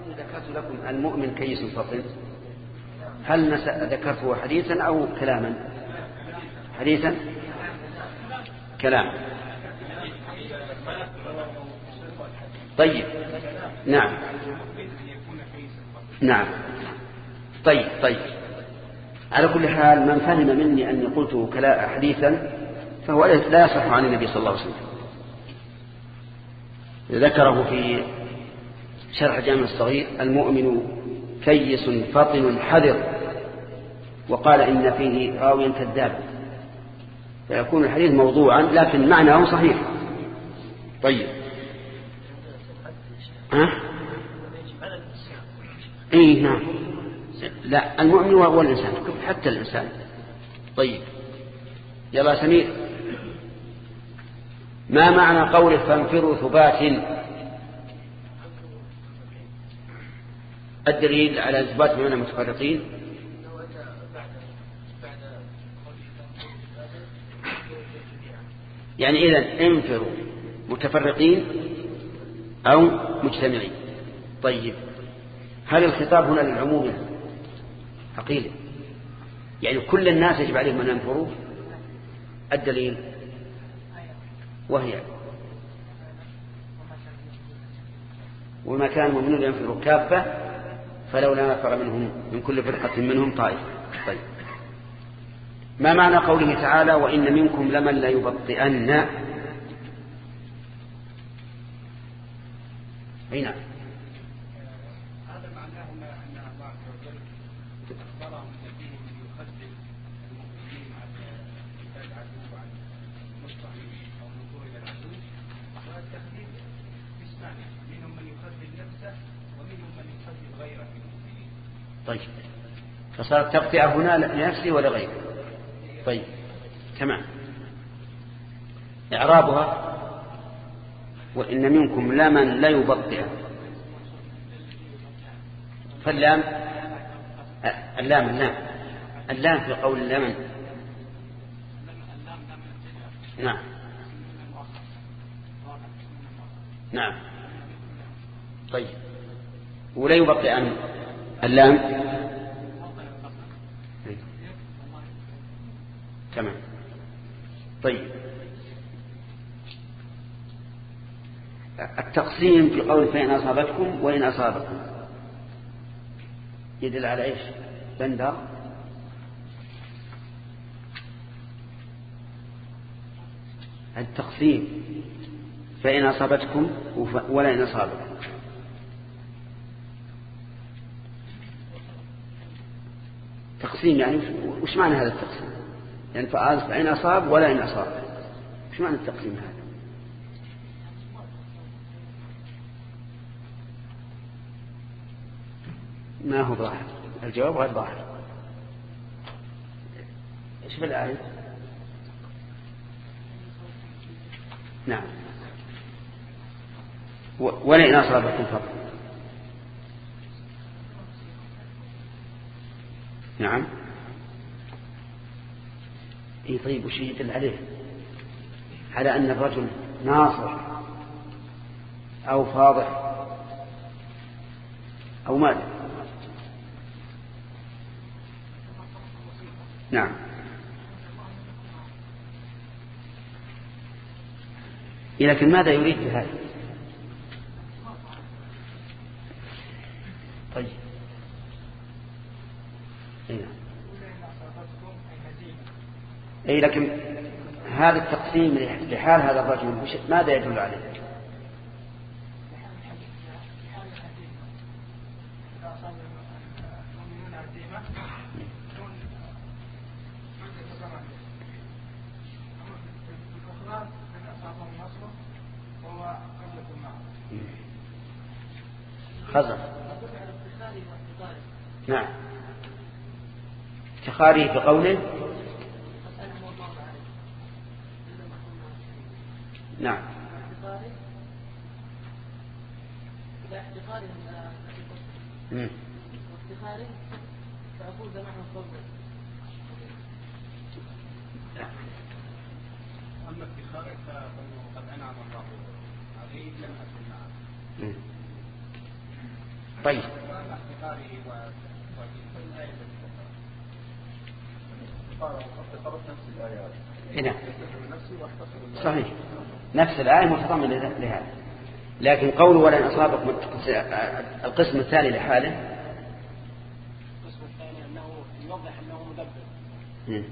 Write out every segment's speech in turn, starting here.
ذكرت لكم المؤمن كيس فطن، هل ذكرته حديثا أو كلاما؟ حديثا كلام. طيب نعم نعم. طيب على كل حال من فهم مني أني قلت حديثا فهو لا يصح عن النبي صلى الله عليه وسلم. ذكره في شرح جامع الصغير: المؤمن كيس فطن حذر، وقال إن فيه راويا كذاب، فيكون الحديث موضوعا لكن معناه صحيح. طيب اي نعم. لا، المؤمن هو الإنسان حتى الإنسان. طيب يلا سمير، ما معنى قوله فانفروا ثبات؟ الدليل على ثبات بمعنى متفرقين. يعني إذن انفروا متفرقين أو مجتمعين. طيب هل الخطاب هنا للعموم حقيقي؟ يعني كل الناس يجب عليهم أن ينفروا؟ الدليل وهي وما كان مؤمنون ينفروا كافة فلولا نفر منهم من كل فرقة منهم طائفة. طيب ما معنى قوله تعالى: وإن منكم لمن لا يبطئن؟ أين هذا معناه أن الله عز وجل أخبرهم الذين يخذل المؤمنين عن قتال العدو وعن المستضعفين أو النفور إلى العدو، والتخذيل قسمان: منهم من يخذل نفسه ومنهم من يخذل غيره من المؤمنين. طيب فصارت تقطيع هنا لنفسه ولغيره. طيب تمام. إعرابها: وإن منكم لمن لا يبطئ. فاللام اللام في قول لمن. نعم. طيب ولا يبطئ اللام. تمام. طيب التقسيم في قول فإن أصابتكم وإن أصابكم يدل على إيش؟ بندر التقسيم فإن أصابتكم ولا إن أصابكم. تقسيم يعني وش معنى هذا التقسيم؟ يعني فإن أصاب ولا إن أصاب، وش معنى التقسيم هذا؟ ما هو ظاهر، الجواب غير ظاهر. ايش في الآية؟ نعم. ولئن أصابكم فضل. نعم. اي طيب وش يدل عليه؟ على أن الرجل ناصر أو فاضح أو ماذا؟ نعم. لكن ماذا يريد بهذا؟ طيب أي لكن هذا التقسيم لحال هذا الرجل ماذا يدل عليه؟ خزر. نعم. افتخاره بقوله. نعم. وافتخاره فأقول جماعة الفضل. أما افتخاره فهو قد أنعم الله عليه لم أكن معه. طيب هنا صحيح نفس الآية متضمنة لهذا، لكن قوله ولن أصابكم القسم الثاني لحاله. القسم الثاني أنه يوضح أنه مدبر، إنه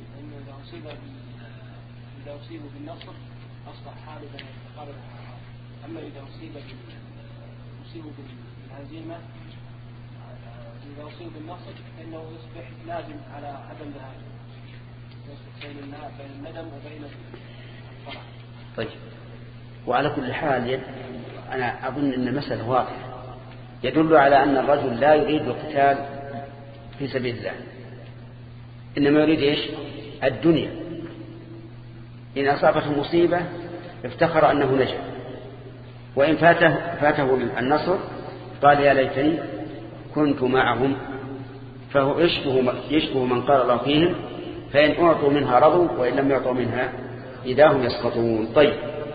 إذا أصيبوا بالنصر أصبح حالبا قاربا، أما إذا أصيبوا بالهزيمة إذا أصيبوا بالنصر فإنه يصبح لازم على عدم ذهاب، يصبح بين الندم وبين الفرح. طيب، وعلى كل حال أنا أظن أن المسألة واضحة، يدل على أن الرجل لا يريد القتال في سبيل الله، إنما يريد إيش؟ الدنيا. إن أصابته مصيبة افتخر أنه نجا، وإن فاته النصر قال يا ليتني كنت معهم، فهو يشبه من قال الله فيهم فإن أعطوا منها رضوا وإن لم يعطوا منها إذا هم يسقطون. طيب،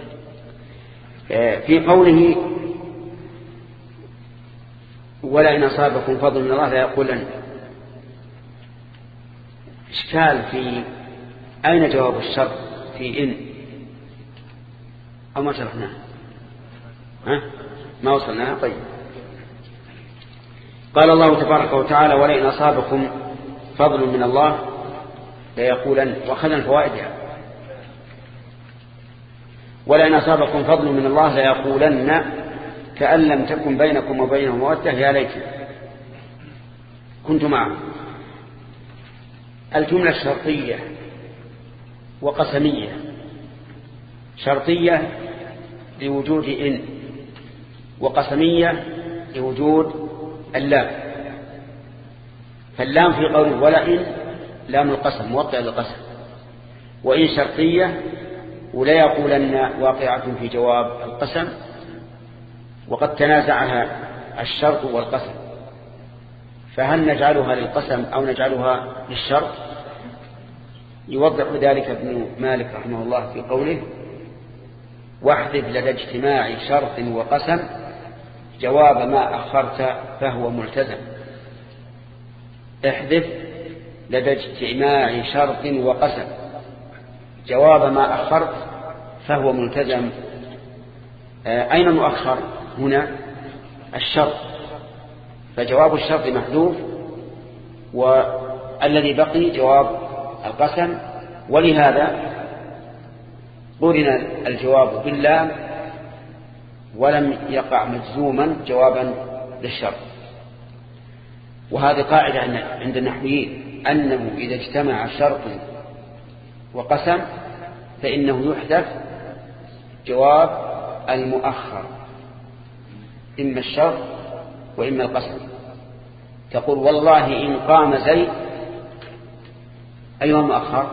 في قوله ولئن أصابكم فضل من الله ليقولن، إشكال في أين جواب الشر في إن أو ما شرحناه؟ ما وصلناها. طيب، قال الله تبارك وتعالى ولئن أصابكم فضل من الله ليقولن، وأخذنا الفوائد يعني. ولئن أصابكم فضل من الله ليقولن كأن لم تكن بينكم وبينه مودة يا ليت كنت معه. الجملة شرطية وقسمية. شرطية لوجود إن، وقسمية لوجود اللام. فاللام في قوله ولئن لام القسم موقع للقسم، وإن شرطية ولا يقولن واقعة في جواب القسم، وقد تنازعها الشرط والقسم، فهل نجعلها للقسم أو نجعلها للشرط؟ يوضح ذلك ابن مالك رحمه الله في قوله واحذف لدى اجتماع شرط وقسم جواب ما أخرت فهو ملتزم. احذف لدى اجتماع شرط وقسم جواب ما أخرت فهو ملتزم. أين المؤخر هنا؟ الشرط، فجواب الشرط محذوف، والذي بقي جواب القسم، ولهذا قرن الجواب باللام ولم يقع مجزوما جوابا للشرط. وهذه قاعدة عند النحويين أنه إذا اجتمع شرط وقسم فإنه يحذف جواب المؤخر، إما الشرط وإما القسم. تقول والله إن قام زيد، أيها المؤخر؟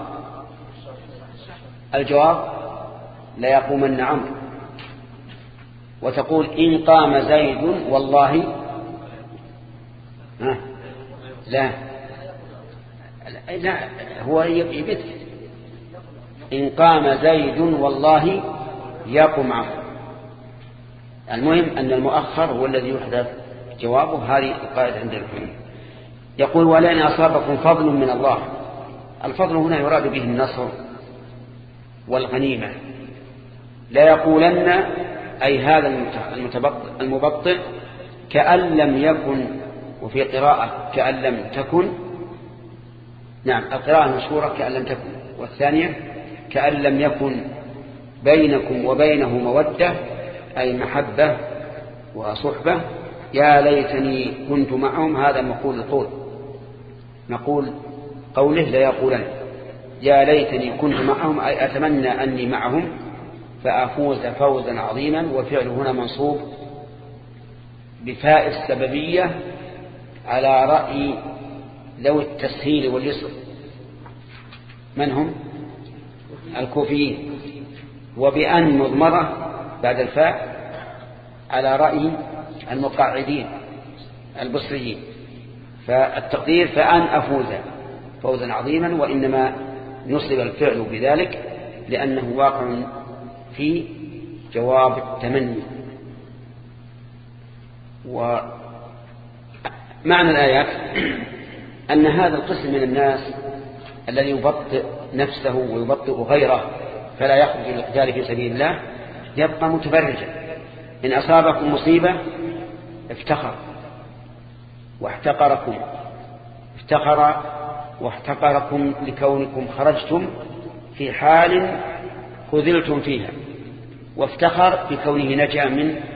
الجواب لا يقومن عمرو. وتقول إن قام زيد والله لا هو يبت إن قام زيد والله يقوم عمرو. المهم أن المؤخر هو الذي يحذف جوابه. هذه القاعدة عند الحكم. يقول ولئن أصابكم فضل من الله. الفضل هنا يراد به النصر والغنيمة. لا يقولن أي هذا المبطئ كأن لم يكن، وفي قراءة كأن لم تكن. نعم، القراءة المشهورة كأن لم تكن، والثانية كأن لم يكن بينكم وبينه مودة أي محبة وصحبة. يا ليتني كنت معهم، هذا مقول القول، نقول قوله لا يقولن يا ليتني كنت معهم أي أتمنى أني معهم فأفوز فوزا عظيما. وفعل هنا منصوب بفاء السببية على رأي ذوي التسهيل واليسر. من هم؟ الكوفيين. وبأن مضمرة بعد الفاء على رأي المقاعدين البصريين. فالتقدير فأن أفوز فوزا عظيما، وإنما نصب الفعل بذلك لأنه واقع في جواب التمني. معنى الآيات أن هذا القسم من الناس الذي يبطئ نفسه ويبطئ غيره فلا يخرج للقتال في سبيل الله يبقى متبرجا. إن أصابكم مصيبة افتخر واحتقركم، افتخر واحتقركم لكونكم خرجتم في حال خذلتم فيها، وافتخر بكونه نجا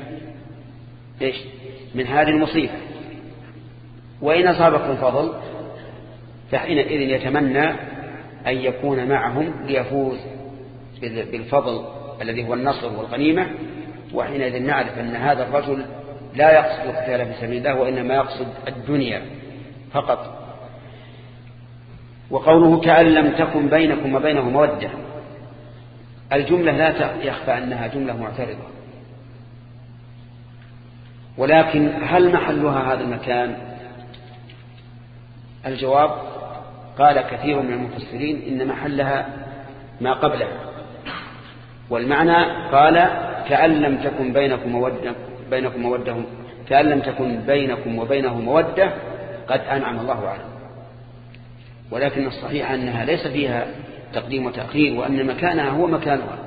من هذه المصيبة. وإن أصابكم فضل فحينئذ يتمنى أن يكون معهم ليفوز بالفضل الذي هو النصر والغنيمة، وحينئذ نعرف أن هذا الرجل لا يقصد القتال في سبيل الله وإنما يقصد الدنيا فقط. وقوله كأن لم تكن بينكم وبينه مودة، الجملة لا يخفى أنها جملة معترضة، ولكن هل محلها هذا المكان؟ الجواب قال كثير من المفسرين إن محلها ما قبلها، والمعنى قال كأن لم تكن كأن لم تكن بينكم وبينه مودة قد أنعم الله عليه. ولكن الصحيح أنها ليس فيها تقديم وتأخير، وأن مكانها هو مكانها،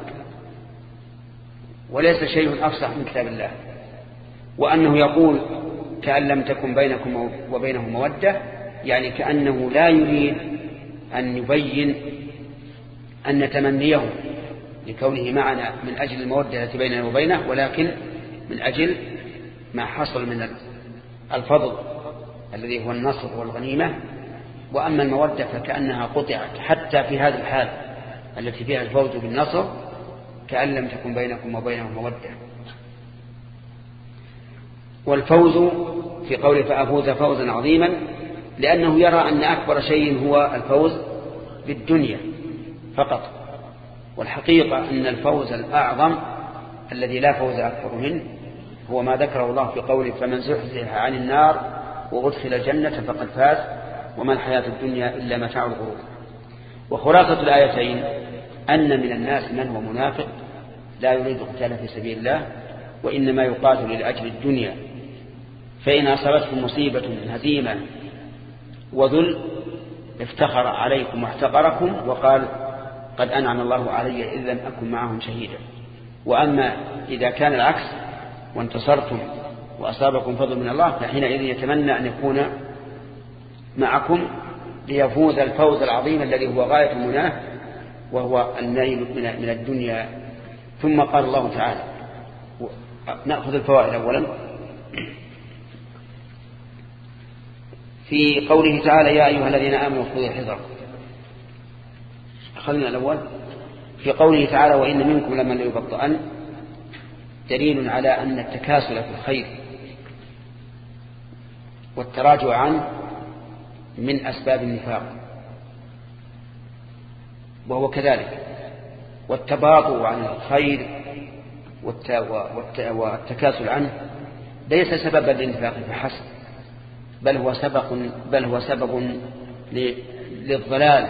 وليس شيء أفصح من كتاب الله. وأنه يقول كأن لم تكن بينكم وبينه مودة، يعني كأنه لا يريد أن يبين أن تمنيه لكونه معنا من أجل المودة التي بيننا وبينه، ولكن من أجل ما حصل من الفضل الذي هو النصر والغنيمة. وأما المودة فكأنها قطعت حتى في هذه الحال التي فيها الفوز بالنصر، كأن لم تكن بينكم وبينه مودة. والفوز في قوله فأفوز فوزا عظيما، لأنه يرى أن أكبر شيء هو الفوز بالدنيا فقط، والحقيقة أن الفوز الأعظم الذي لا فوز أكثر منه هو ما ذكره الله في قوله فمن زحزح عن النار وأدخل الجنة فقد فاز وما الحياة الدنيا إلا متاع الغرور. وخلاصة الآيتين أن من الناس من هو منافق لا يريد قتال في سبيل الله وإنما يقاتل لأجل الدنيا، فإن أصابتهم مصيبة هزيمة وذل افتخر عليكم واحتقركم وقال قد أنعم الله علي إذ لم أكن معهم شهيدا. وأما إذا كان العكس وانتصرتم وأصابكم فضل من الله فحينئذ يتمنى أن يكون معكم ليفوز الفوز العظيم الذي هو غاية مناه وهو النيل من الدنيا. ثم قال الله تعالى، نأخذ الفوائد أولا في قوله تعالى يا أيها الذين آمنوا خذوا الحذر. أخذنا الأول في قوله تعالى وإن منكم لمن ليبطئن، دليل على أن التكاسل في الخير والتراجع عنه من أسباب النفاق، وهو كذلك. والتباطؤ عن الخير والتكاسل عنه ليس سببا للنفاق فحسب، بل هو سبب للضلال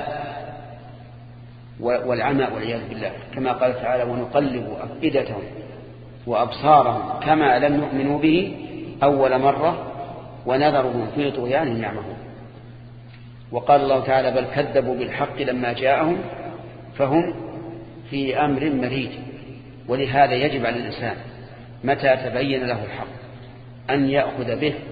والعمى والعياذ بالله، كما قال تعالى ونقلب أفئدتهم وأبصارهم كما لم يؤمنوا به أول مرة ونذرهم في طغيانهم يعمهون. وقال الله تعالى بل كذبوا بالحق لما جاءهم فهم في أمر مريج. ولهذا يجب على الإنسان متى تبين له الحق أن يأخذ به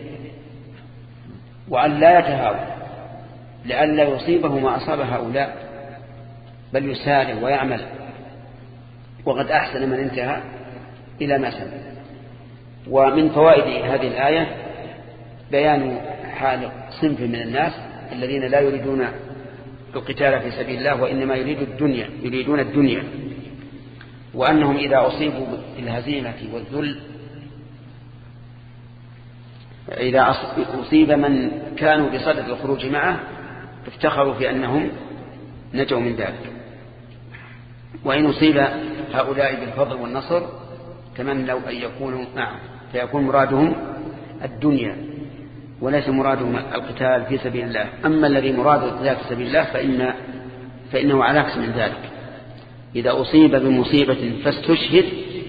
وأن لا يتهاون لئلا يصيبه ما أصاب هؤلاء، بل يسارع ويعمل. وقد أحسن من انتهى إلى ما سمع. ومن فوائد هذه الآية بيان حال صنف من الناس الذين لا يريدون القتال في سبيل الله وإنما يريدون الدنيا، وأنهم إذا أصيبوا بالهزيمة والذل، إذا أصيب من كانوا بصدد الخروج معه افتخروا في أنهم نجوا من ذلك. وإن أصيب هؤلاء بالفضل والنصر تمنوا أن يكونوا معه فيكون مرادهم الدنيا وليس مرادهم القتال في سبيل الله. أما الذي مراد القتال في سبيل الله فإنه على عكس من ذلك. إذا أصيب بمصيبة فاستشهد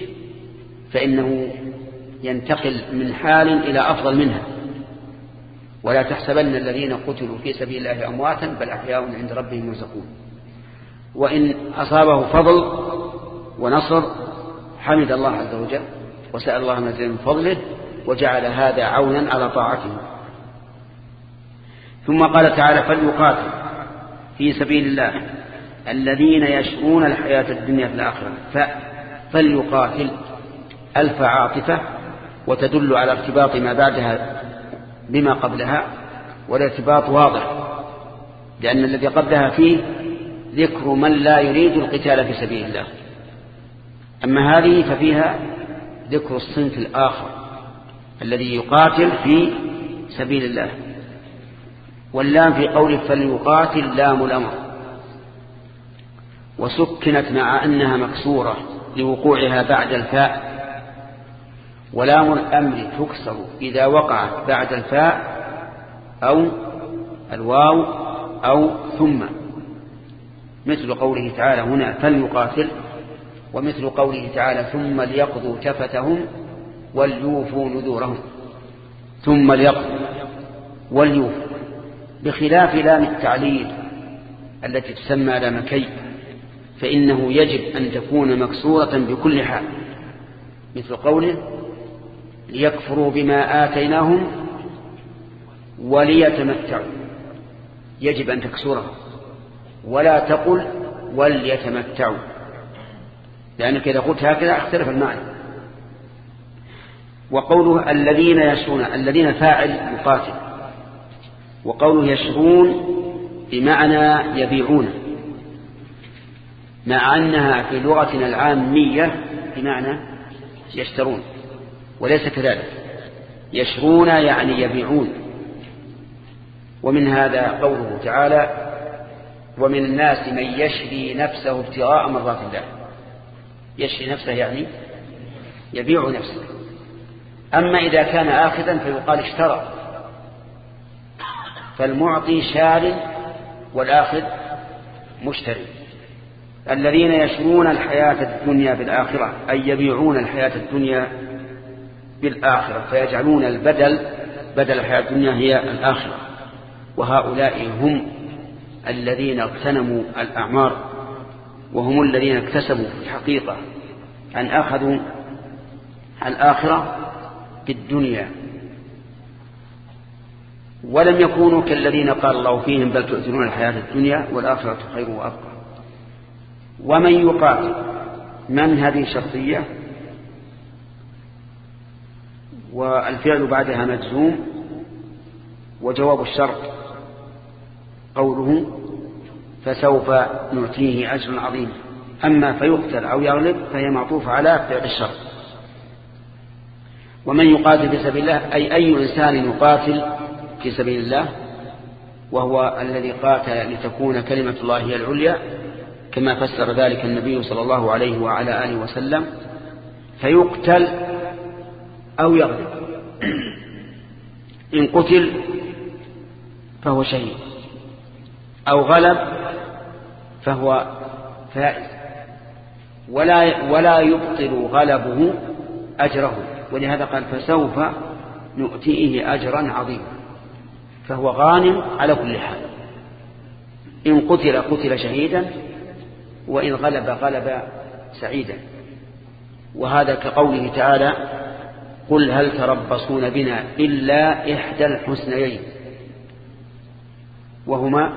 فإنه ينتقل من حال إلى أفضل منها، ولا تحسبن الذين قتلوا في سبيل الله أمواتا بل أحياء عند ربهم يرزقون. وإن أصابه فضل ونصر حمد الله عز وجل وسأل الله من فضله وجعل هذا عونا على طاعته. ثم قال تعالى فليقاتل في سبيل الله الذين يشرون الحياة الدنيا في الآخرة. فليقاتل ألف عاطفة وتدل على ارتباط ما بعدها بما قبلها، والارتباط واضح لأن الذي قبلها فيه ذكر من لا يريد القتال في سبيل الله، أما هذه ففيها ذكر الصنف الآخر الذي يقاتل في سبيل الله. واللام في قوله فليقاتل لام الأمر، وسكنت مع أنها مكسورة لوقوعها بعد الفاء، ولام الأمر تكسر إذا وقعت بعد الفاء أو الواو أو ثم، مثل قوله تعالى هنا فليقاتل، ومثل قوله تعالى ثم ليقضوا تفتهم وليوفوا نذورهم. ثم ليقضوا وليوفوا، بخلاف لام التعليل التي تسمى لام كي، فإنه يجب أن تكون مكسورة بكل حال، مثل قوله ليكفروا بما آتيناهم وليتمتعوا، يجب أن تكسرها ولا تقل وليتمتعوا، لأنك إذا قلت هكذا اختلف المعنى. وقوله الذين يشرون، الذين فاعل يقاتل، وقوله يشرون بمعنى يبيعون، مع أنها في لغتنا العامية بمعنى يشترون، وليس كذلك. يشرون يعني يبيعون. ومن هذا قوله تعالى ومن الناس من يشري نفسه ابتغاء مرضات الله. يشري نفسه يعني يبيع نفسه. أما إذا كان آخذا فيقال اشترى، فالمعطي شار والآخذ مشتري. الذين يشرون الحياة الدنيا بالآخرة أي يبيعون الحياة الدنيا بالآخرة، فيجعلون بدل الحياة الدنيا هي الآخرة. وهؤلاء هم الذين اغتنموا الأعمار، وهم الذين اكتسبوا في الحقيقة أن أخذوا الآخرة بالدنيا، ولم يكونوا كالذين قال الله فيهم بل تؤثرون الحياة الدنيا والآخرة خير وأبقى. ومن يقاتل، من هذه شرطية والفعل بعدها مجزوم، وجواب الشرط قوله فسوف نعطيه أجرا عظيما. أما فيقتل أو يغلب فهي معطوفة على فعل الشرط. ومن يقاتل في سبيل الله أي إنسان يقاتل في سبيل الله، وهو الذي قاتل لتكون كلمة الله هي العليا، كما فسر ذلك النبي صلى الله عليه وعلى آله وسلم. فيقتل أو يغلب، إن قتل فهو شهيد، أو غلب فهو فائز، ولا يبطل غلبه أجره. ولهذا قال فسوف نؤتيه أجرا عظيما، فهو غانم على كل حال. إن قتل شهيدا، وإن غلب سعيدا. وهذا كقوله تعالى قل هل تربصون بنا إلا إحدى الحسنيين، وهما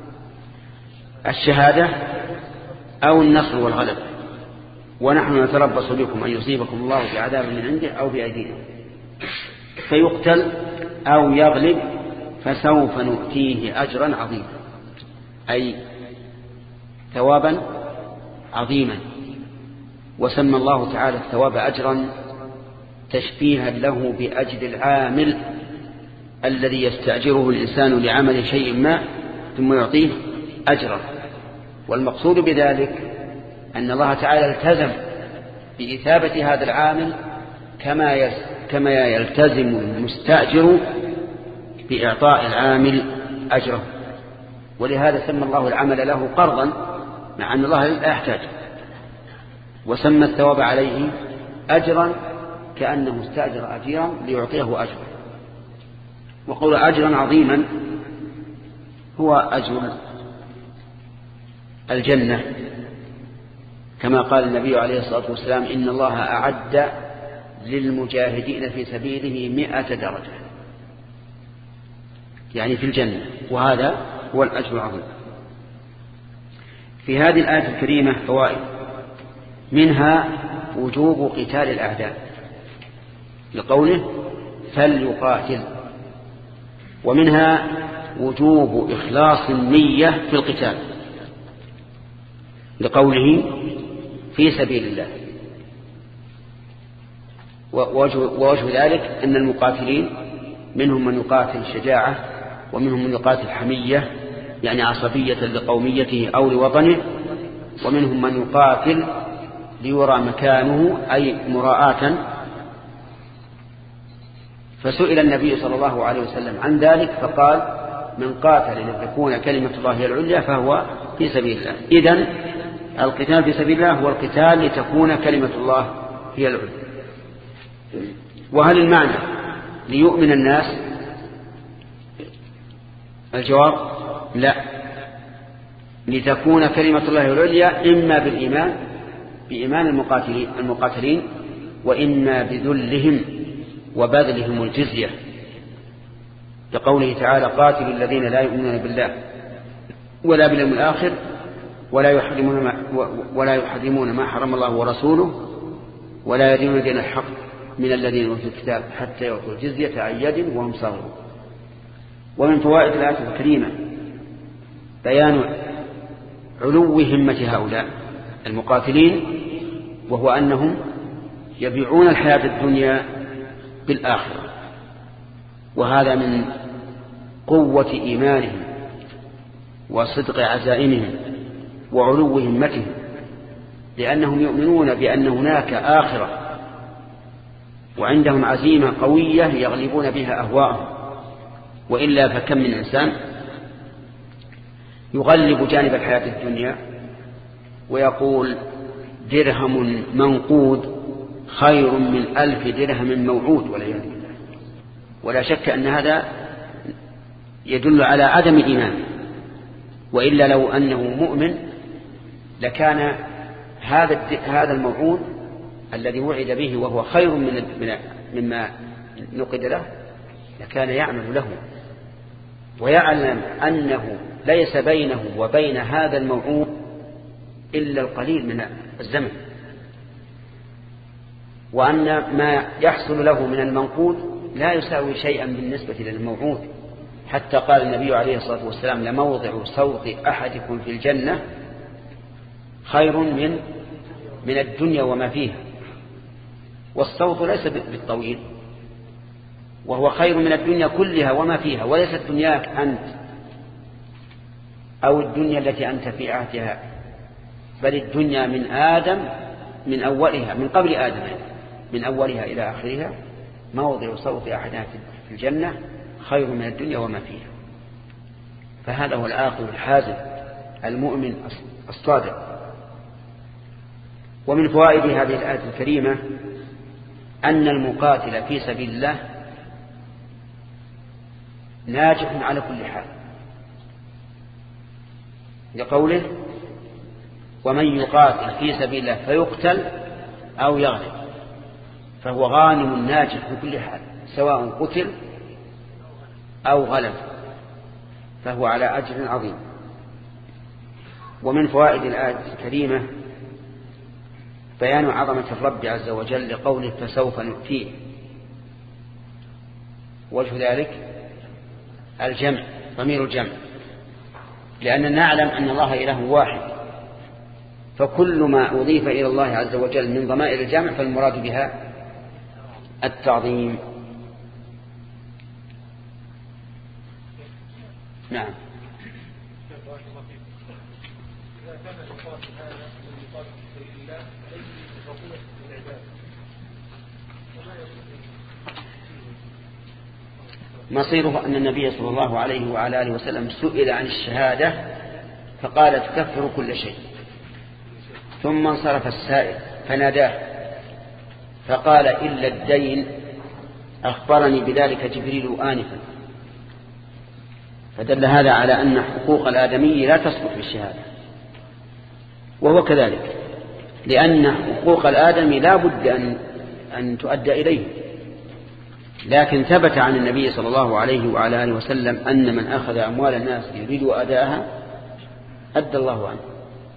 الشهادة أو النصر والغلب، ونحن نتربص بكم أن يصيبكم الله بعذاب من عنده أو بأيدينا. فيقتل أو يغلب فسوف نؤتيه أجرا عظيما، أي ثوابا عظيما. وسمى الله تعالى الثواب أجرا تشبيها له بأجر العامل الذي يستأجره الإنسان لعمل شيء ما ثم يعطيه أجرا. والمقصود بذلك أن الله تعالى التزم بإثابة هذا العامل كما يلتزم المستأجر بإعطاء العامل أجره. ولهذا سمى الله العمل له قرضا، مع أن الله لا يحتاج، وسمى الثواب عليه أجرا كأنه استأجر أجيرا ليعطيه أجرا. وقول أجرا عظيما هو أجر الجنة، كما قال النبي عليه الصلاة والسلام: إن الله أعد للمجاهدين في سبيله 100 درجة، يعني في الجنة، وهذا هو الأجر العظيم. في هذه الآية الكريمة فوائد، منها وجوب قتال الأعداء لقوله فليقاتل، ومنها وجوب إخلاص النية في القتال لقوله في سبيل الله. ووجه ذلك أن المقاتلين منهم من يقاتل شجاعة، ومنهم من يقاتل حمية يعني عصبية لقوميته أو لوطنه، ومنهم من يقاتل ليرى مكانه أي مراءة. فسئل النبي صلى الله عليه وسلم عن ذلك فقال: من قاتل لتكون كلمة الله هي العليا فهو في سبيل الله. إذن القتال في سبيل الله هو القتال لتكون كلمة الله هي العليا. وهل المعنى ليؤمن الناس؟ الجواب لا، لتكون كلمة الله العليا إما بإيمان المقاتلين، وإما بذلهم وبذلهم الجزية، لقوله تعالى: قاتلوا الذين لا يؤمنون بالله ولا باليوم الآخر ولا يحرمون ما حرم الله ورسوله ولا يدينون دين الحق من الذين أوتوا الكتاب حتى يعطوا الجزية عن يد وهم صاغرون. ومن فوائد الآية الكريمة بيان علو همة هؤلاء المقاتلين، وهو أنهم يبيعون الحياة الدنيا بالآخرة، وهذا من قوة إيمانهم وصدق عزائمهم وعلو همتهم، لأنهم يؤمنون بأن هناك آخرة، وعندهم عزيمة قوية يغلبون بها أهواءهم. وإلا فكم من إنسان يغلب جانب الحياة الدنيا ويقول: درهم منقود خير من 1000 درهم موعود، والعياذ بالله. ولا شك أن هذا يدل على عدم إيمان، وإلا لو أنه مؤمن لكان هذا الموعود الذي وعد به وهو خير مما نقد له لكان يعمل له، ويعلم أنه ليس بينه وبين هذا الموعود إلا القليل من الزمن، وأن ما يحصل له من المنقود لا يساوي شيئا بالنسبة للموعود. حتى قال النبي عليه الصلاة والسلام: لموضع صوت أحدكم في الجنة خير من الدنيا وما فيها. والصوت ليس بالطويل، وهو خير من الدنيا كلها وما فيها، وليست دنياك أنت أو الدنيا التي أنت في عهدها، بل الدنيا من آدم، من أولها، من قبل آدم، من أولها إلى آخرها، موضع صوت أحدنا في الجنة خير من الدنيا وما فيها. فهذا هو العاقل الحازم المؤمن الصادق. ومن فوائد هذه الآية الكريمة أن المقاتل في سبيل الله ناجح على كل حال، لقوله: ومن يقاتل في سبيل الله فيقتل أو يغلب فهو غانم ناجح في كل حال، سواء قتل أو غلب فهو على أجر عظيم. ومن فوائد الآية الكريمة بيان عظمة الرب عز وجل لقوله: فسوف نؤتيه. وجه ذلك الجمع، ضمير الجمع، لأننا نعلم أن الله إله واحد، فكل ما أضيف إلى الله عز وجل من ضمائر الجمع فالمراد بها التعظيم. نعم. مصيره أن النبي صلى الله عليه وعلى آله وسلم سئل عن الشهادة فقال: تكفر كل شيء. ثم انصرف السائل فناداه فقال: إلا الدين، أخبرني بذلك جبريل آنفا. فدل هذا على أن حقوق الآدمي لا تصلح بالشهادة، وهو كذلك، لأن حقوق الآدمي لا بد أن تؤدى إليه. لكن ثبت عن النبي صلى الله عليه وعلى آله وسلم أن من أخذ أموال الناس يريد أداءها أدى الله عنه.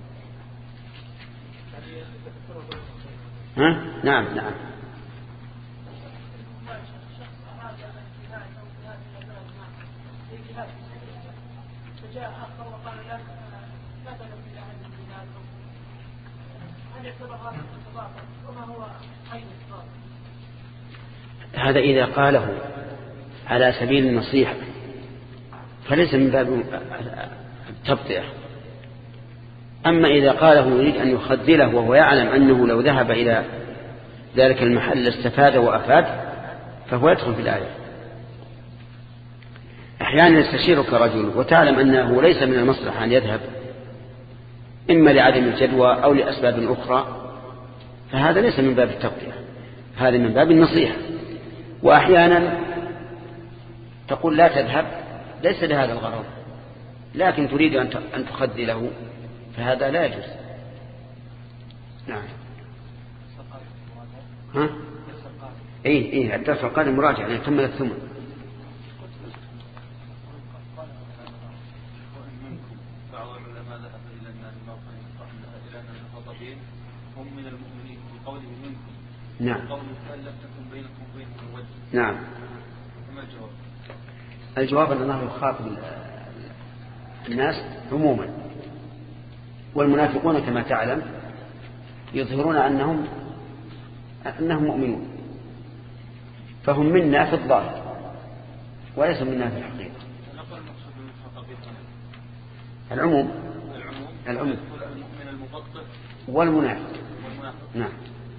نعم نعم. فجاء آخر وقال لا تذهب إلى أهل الجهاد، هل يعتبر هذا الاختلاط وما هو حين الاختلاط؟ هذا إذا قاله على سبيل النصيحة فليس من باب التبطئة. أما إذا قاله يريد أن يخذله وهو يعلم أنه لو ذهب إلى ذلك المحل استفاد وأفاد فهو يدخل في الآية. أحيانا يستشيرك رجل وتعلم أنه ليس من المصلحة أن يذهب، إما لعدم الجدوى أو لأسباب أخرى، فهذا ليس من باب التبطئة، هذا من باب النصيحة. وأحيانا تقول لا تذهب ليس لهذا الغرض، لكن تريد أن تخذله، فهذا لا يجوز. نعم. ها؟ إيه الدرس القادم مراجعة يعني تم الثمن. هم من المؤمنين بقوله منكم. نعم. قوله لم تكن بينكم وبينهم وجه. نعم. ما الجواب؟ الجواب أن الله يخاطب الناس عموما، والمنافقون كما تعلم يظهرون أنهم مؤمنون، فهم منا في الظاهر وليس منا في الحقيقة. العموم المؤمن المبطل والمنافق. نعم.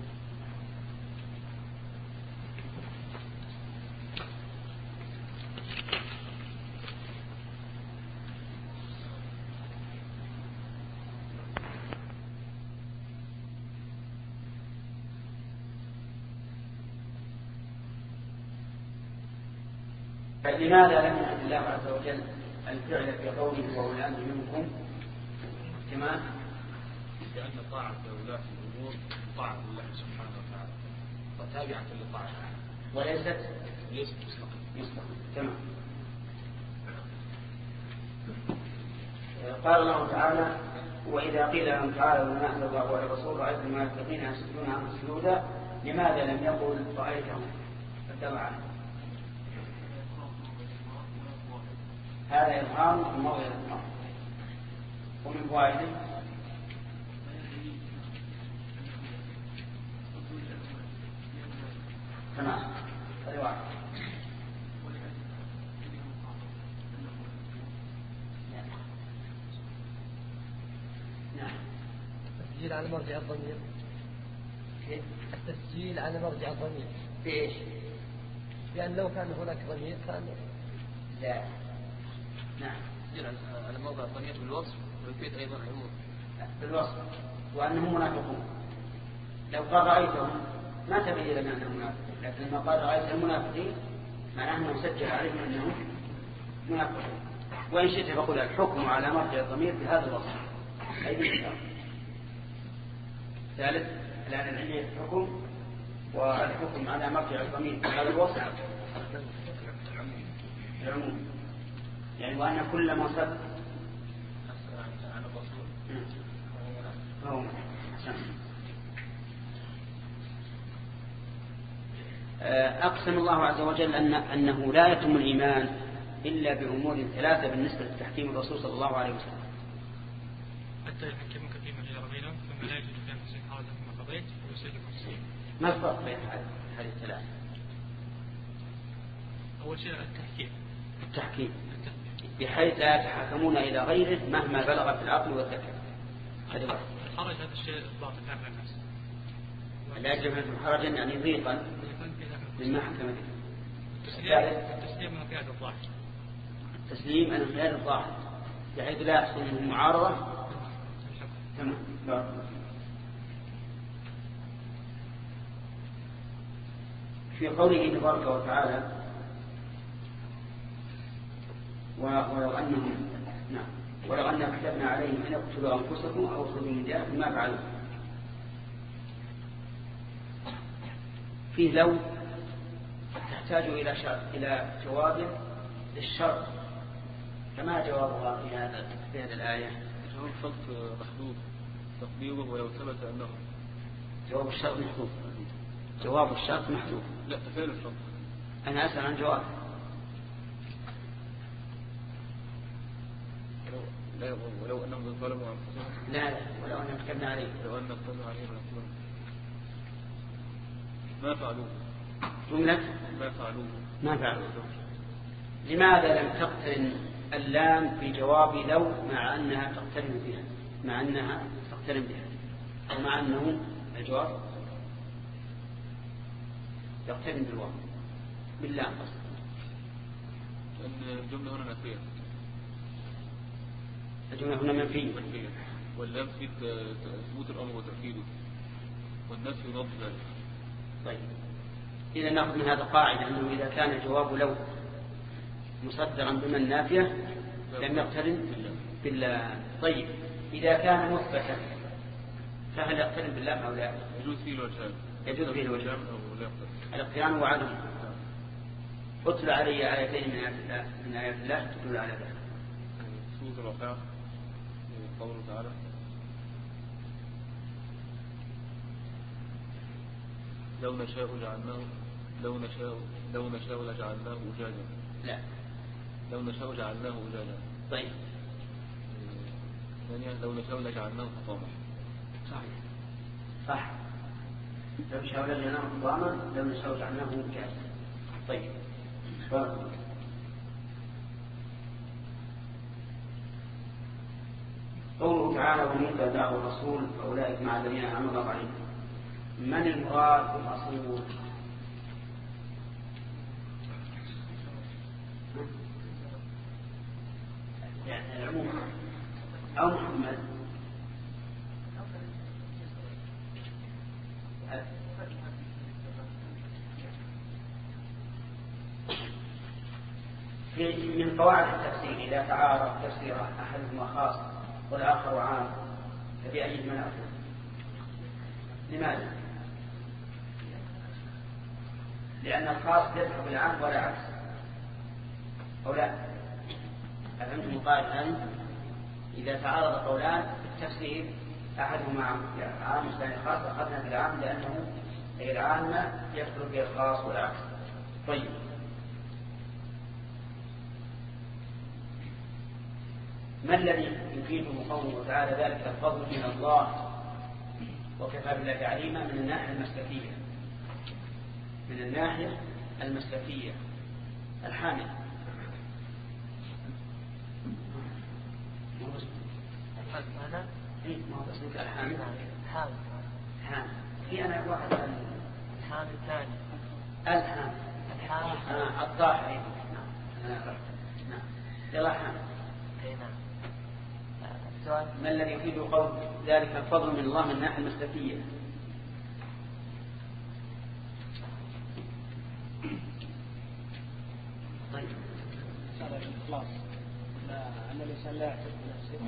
فلماذا لم يحد الله عز وجل الفعل في قوله وأولي الأمر منكم كما؟ لأن طاعة ولاة الأمور طاعة الله سبحانه وتعالى وتابعة للطاعة وليست مستقيم. تمام. قال الله تعالى وإذا قيل لهم تعالوا لما أنزل الله على الرسول رأيت المنافقين يصدون عنه سجودا لماذا لم يقل رأيتهم فتبعا؟ هذا إظهار في موضع الإظهار. ومن فوائده تمام. هذا واحد. التسجيل على مرجع الضمير. التسجيل على مرجع الضمير بإيش؟ لأن لو كان هناك ضمير كان لا. نعم. على موضع الضمير بالوصف ويفيد أيضا العموم بالوصف وأنهم منافقون. لو قال رأيتهم ما تبين لنا أنهم منافقون، لكن لما قال رأيت المنافقين معناه أنه سجل عليهم أنهم منافقون. وإن شئت فقل الحكم على مرجع الضمير بهذا الوصف أي بالإشارة. ثالث الآن العلمية الحكم والحكم على مرجع الضمير بهذا الوصف العموم، يعني وأن كل ما صدق عن الرسول فهو أقسم الله عز وجل أنه لا يتم الإيمان إلا بأمور ثلاثة بالنسبة لتحكيم الرسول صلى الله عليه وسلم. حتى يحكمك فيما شجر بينهم ثم لا يجد في أنفسهم حرجا مما قضيت ويسلمك تسليما. ما الفرق بين هذه الثلاثة؟ أول شيء التحكيم بحيث لا يتحكمون إلى غيره مهما بلغ في العقل والذكاء. هذا واحد. الحرج هذا الشيء باطل على الناس. لا يجب أن حرجا يعني ضيقا مما حكم به. التسليم من قيادة الظاهر. التسليم من قيادة الظاهر بحيث لا يحصل منه معارضة. تمام. في قوله تبارك وتعالى ولو أننا كتبنا عليهم أن يقتلوا أنفسكم أو يخرجوا من دياركم ما فعلوا. فيه لو تحتاج إلى جواب للشرط، فما جوابها في هذه الآية؟ جواب الشرط محذوف تقديره ولو ثبت أنه. جواب الشرط محذوف. جواب الشرط محذوف. لا تفعيل الشرط. أنا أسأل عن جواب. ولو أنهم ظلموا أنفسهم. لا ولو أنهم كتبنا عليهم. لو أنهم كتبنا عليهم ما فعلوه. جملة ما فعلوه. لماذا لم تقترن اللام في جواب لو مع أنها تقترن بها أو مع أنه الجواب يقترن بالواو باللام أصلا؟ لأن الجملة هنا نفية. الجملة هنا منفية واللام في ثبوت الأمر وتأكيده والنفي يضاد ذلك. طيب إذا نأخذ من هذا القاعدة أنه إذا كان الجواب لو مصدرا بمن نافية لم يقترن بالله. طيب إذا كان مثبتا فهل يقترن بالله أو لا؟ يجوز فيه الوجهان. يجوز فيه الوجهان. الاقتران وعدم. اتل علي آيتين من آيات الله تدل على ذلك. سورة الواقعة قوله تعالى لو نشاء لجعلناه أجاجا. لا لو نشاء جعلناه أجاجا. طيب ثانيا لو نشاء لجعلناه حطاما. صح لو نشاء لجعلناه حطاما لو نشاء جعلناه أجاجا. طيب قوله تعالى ومن يطع الله والرسول فأولئك مع الذين أنعم الله عليهم. من المراد بالرسول؟ يعني العموم أو محمد؟ من قواعد التفسير إذا تعارض تفسير أحدهما خاص والآخر عام فبأي من أخذ؟ لماذا؟ لأن الخاص يدخل بالعام ولا عكس أو لا؟ أفهمتم قائد هذه؟ إذا تعارض قولان في التفسير أحدهما عام والثاني خاص أخذنا بالعام لأنه العامة يدخل به الخاص ولا عكس. طيب ما الذي يفيده قوله تعالى ذلك الفضل من الله وكفى بالله عليما؟ من الناحية المسلكية الحامل أنا ما هو اسمك الحامل حامل في أنا واحد الحامل الثاني الحامل الطاحن. نعم يلا حامل. ما الذي يفيد قول ذلك الفضل من الله من الناحية المسلكية؟ طيب الإخلاص أن الإنسان لا يعتقد بنفسه.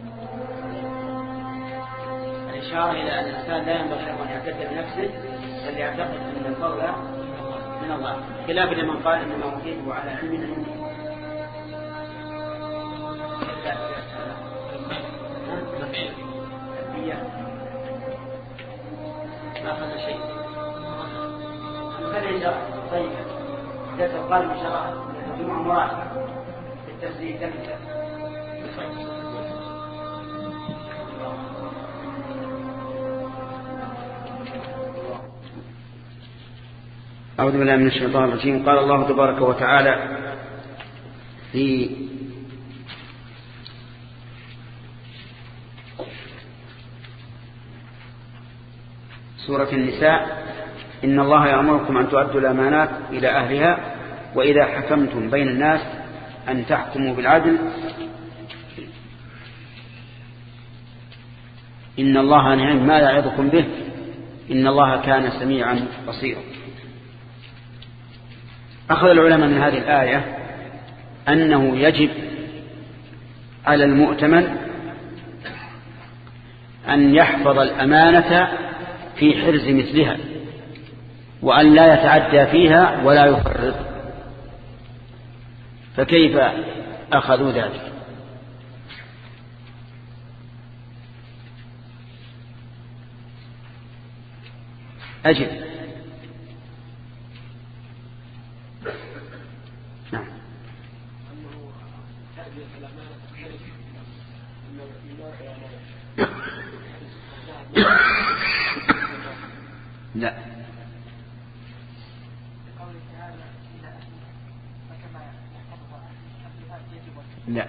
الإشارة إلى أن الإنسان لا ينبغي أن يعتقد بنفسه بل يعتقد أن الفضل من الله، خلاف لمن قال إنما أوتيته على علم عندي. ما أخذ شيء فلا يشرح. طيب إذا تقال بشرح جمع مراجعة في التفسير كمثل أعوذ بالله من الشيطان الرجيم. قال الله تبارك وتعالى في سورة النساء إن الله يأمركم أن تؤدوا الأمانات إلى أهلها وإذا حكمتم بين الناس أن تحكموا بالعدل إن الله نعم ما يعظكم به إن الله كان سميعا بصيرا. أخذ العلماء من هذه الآية أنه يجب على المؤتمن أن يحفظ الأمانة في حرز مثلها وأن لا يتعدى فيها ولا يفرط. فكيف أخذوا ذلك؟ أجل. نعم. لا. لا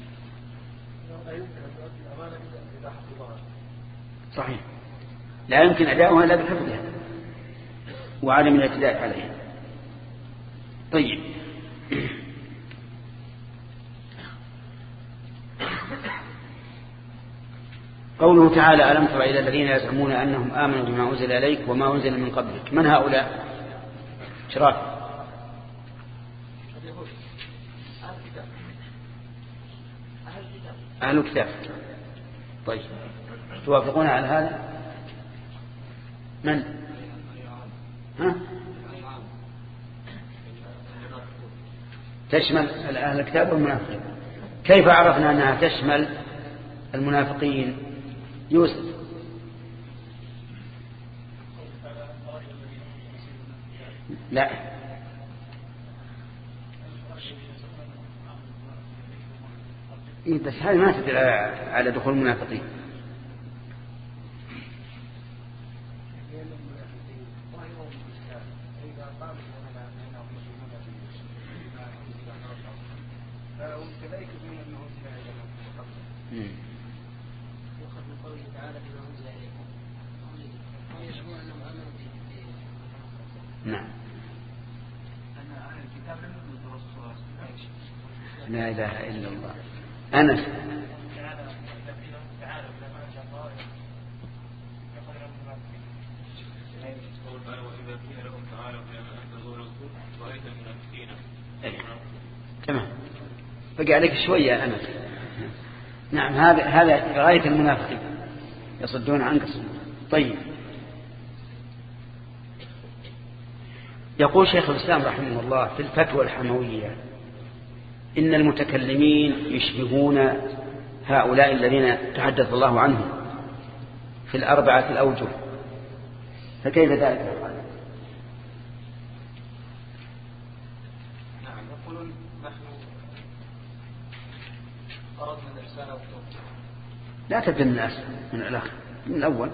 صحيح، لا يمكن أداؤها إلا بحفظها وعدم الاعتداء عليها. طيب، قوله تعالى ألم تر إلى الذين يزعمون أنهم آمنوا بما أنزل إليك وما أنزل من قبلك. من هؤلاء؟ شراف أهل الكتاب. طيب، توافقون على هذا؟ من؟ ها؟ تشمل أهل الكتاب والمنافقين. كيف عرفنا أنها تشمل المنافقين؟ يوسف. لا، بس هذه ما تدل على دخول المنافقين. نعم. لا إله إلا الله. أنس. تمام، بقي عليك شوية يا أنس. نعم، هذا غاية المنافقين يصدون عنك. طيب، يقول شيخ الإسلام رحمه الله في الفتوى الحموية إن المتكلمين يشبهون هؤلاء الذين تحدث الله عنهم في الأربعة الأوجه، فكيف ذلك؟ نعم، يقولون نحن أردنا الإحسان والتوفيق. لا تبدأ من الأسفل، من الآخر، من الأول.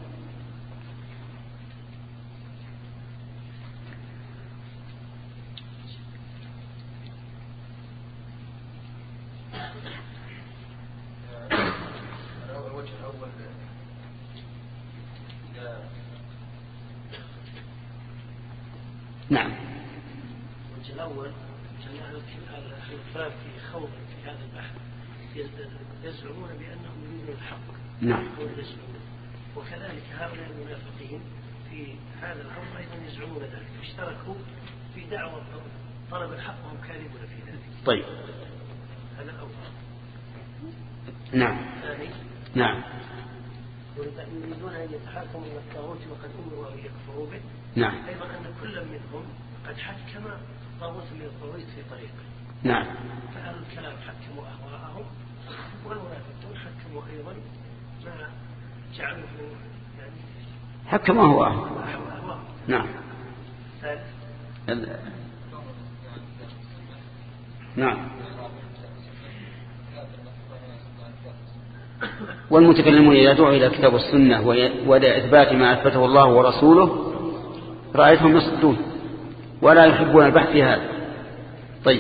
نعم. الوجه الأول أن الكتاب في خوض في هذا البحث يزعمون بأنهم يريدون الحق. نعم. وكذلك هؤلاء المنافقين في هذا الأمر أيضا يزعمون ذلك، اشتركوا في دعوة طلب الحق وهم كاذبون في ذلك. طيب، هذا الأول. نعم. الثاني. نعم. يريدون أن يتحاكموا إلى الطاغوت وقد أمروا أن يكفروا به. نعم. أيضا أن كل منهم قد حكم طاغوت من الطاغوت في طريقه. نعم. فأهل الكلام حكموا أهواءهم والمنافقون حكموا أيضا ما جعلوا يعني حكموا أهواءهم. نعم. نعم. والمتكلمون إذا دعوا إلى الكتاب والسنة وإلى إثبات ما أثبته الله ورسوله رأيتهم يصدون ولا يحبون البحث في هذا. طيب،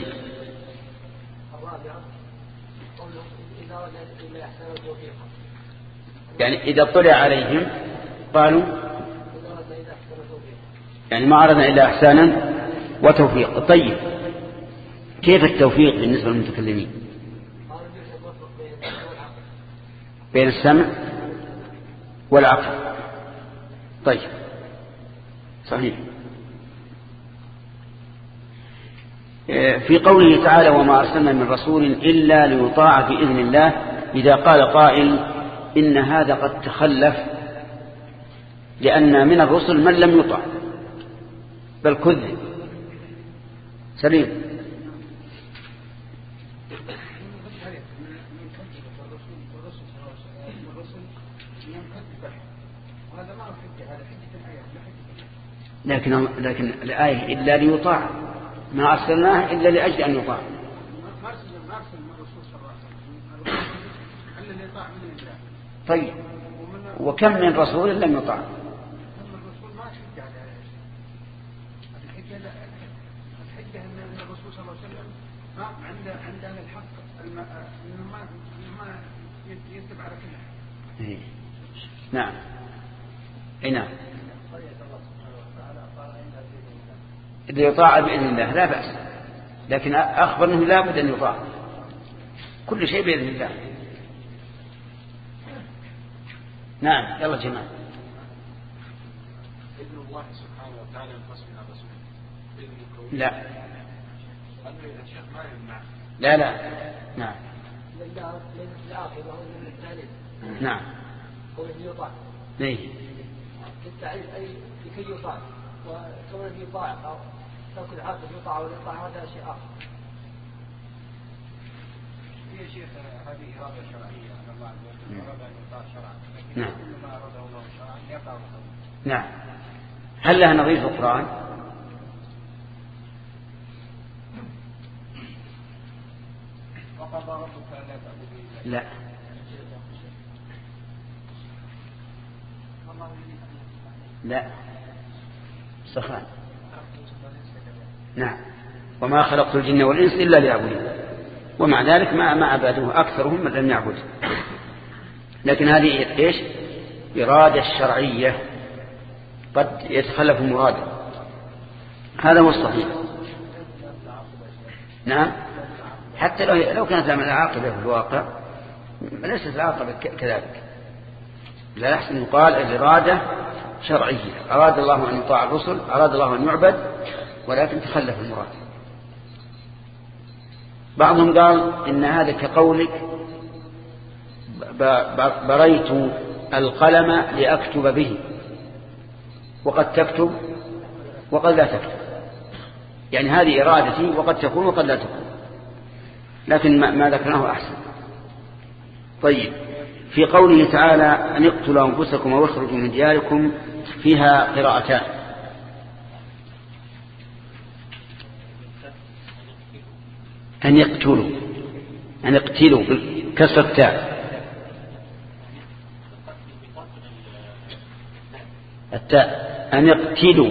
يعني إذا اطلع عليهم قالوا يعني ما أردنا إلا إحسانا وتوفيق. طيب، كيف التوفيق بالنسبة للمتكلمين؟ بين السمع والعقل. طيب، صحيح. في قوله تعالى وما أرسلنا من رسول إلا ليطاع بإذن الله، إذا قال قائل إن هذا قد تخلف، لأن من الرسل من لم يطع بل كذب. سليم. لكن الآية إلا ليطاع، ما أرسلناه إلا لأجل أن يطاع. طيب وكم من رسول لم يطاع؟ عند الحق ما يتبع على كل. نعم اي نعم. إذا يطاع بإذن الله لا بأس، لكن أخبر أنه لا بد أن يطاع، كل شيء بإذن الله. نعم يلا جماعة. إذن الله سبحانه وتعالى ينقسم إلى رسوله بإذن الكون. لا الشيخ ما يمنع. لا نعم نعم قوله يطاع. ليه؟ للتعريف أي لكي يطاع، وكونه يطاع أو ترك العاقل يطاع ولا يطاع هذا شيء آخر. يا شيخ هذه إرادة شرعية أن الله عز وجل أراد أن يطاع شرعا، لكن نعم. كل ما أراده الله شرعا يقع له. نعم. هل لها نظير في القرآن؟ وقضى ربك ألا تعبدوا إلا لا. لا سخان. نعم وما خلقت الجن والإنس إلا ليعبدون، ومع ذلك ما عبدوه، أكثرهم من لم يعبد. لكن هذه إيش؟ إرادة الشرعية قد يتخلف المراد، هذا هو الصحيح. نعم حتى لو كانت لها العاقبة في الواقع ليست العاقبة كذلك، لا يحسن يقال الإرادة شرعية، أراد الله أن يطاع الرسل، أراد الله أن يعبد، ولكن تخلف المراد. بعضهم قال إن هذا كقولك بريت القلم لأكتب به، وقد تكتب وقد لا تكتب، يعني هذه إرادتي وقد تكون وقد لا تكون، لكن ما ذكرناه أحسن. طيب في قوله تعالى أن اقتلوا أنفسكم أو اخرجوا من دياركم فيها قراءتان. أن يقتلوا، أن يقتلوا بكسر التاء، أن يقتلوا.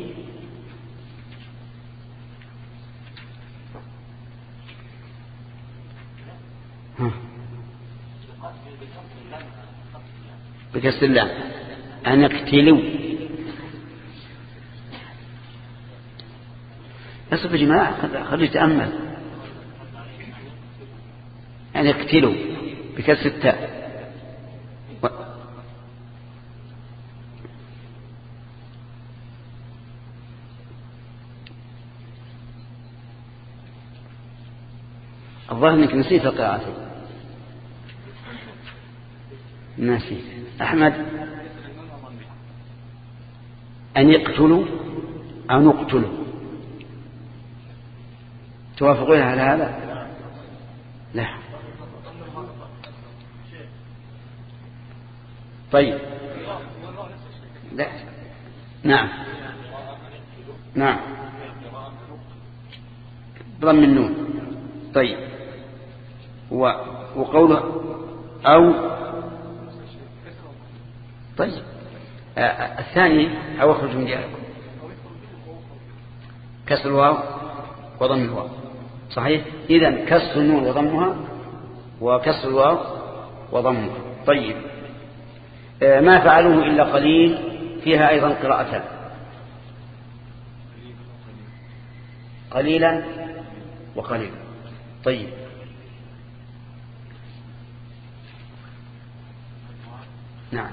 بكسر اللام أن يقتلوا. يصف يا جماعة خلوا يتأمل. أن يقتلوا بكسر التاء. الظاهر أنك نسيت القراءة. نسيت أحمد. أن يقتلوا أو نقتلوا، توافقون على هذا؟ لا. طيب لا. نعم نعم ضم النون. طيب وقوله أو. طيب الثاني أو اخرج من دياركم، كسر الواو وضم الواو صحيح. إذن كسر النون وضمها وكسر الواو وضمها. طيب ما فعلوه إلا قليل فيها أيضا قراءتان، قليلا وقليلا. طيب نعم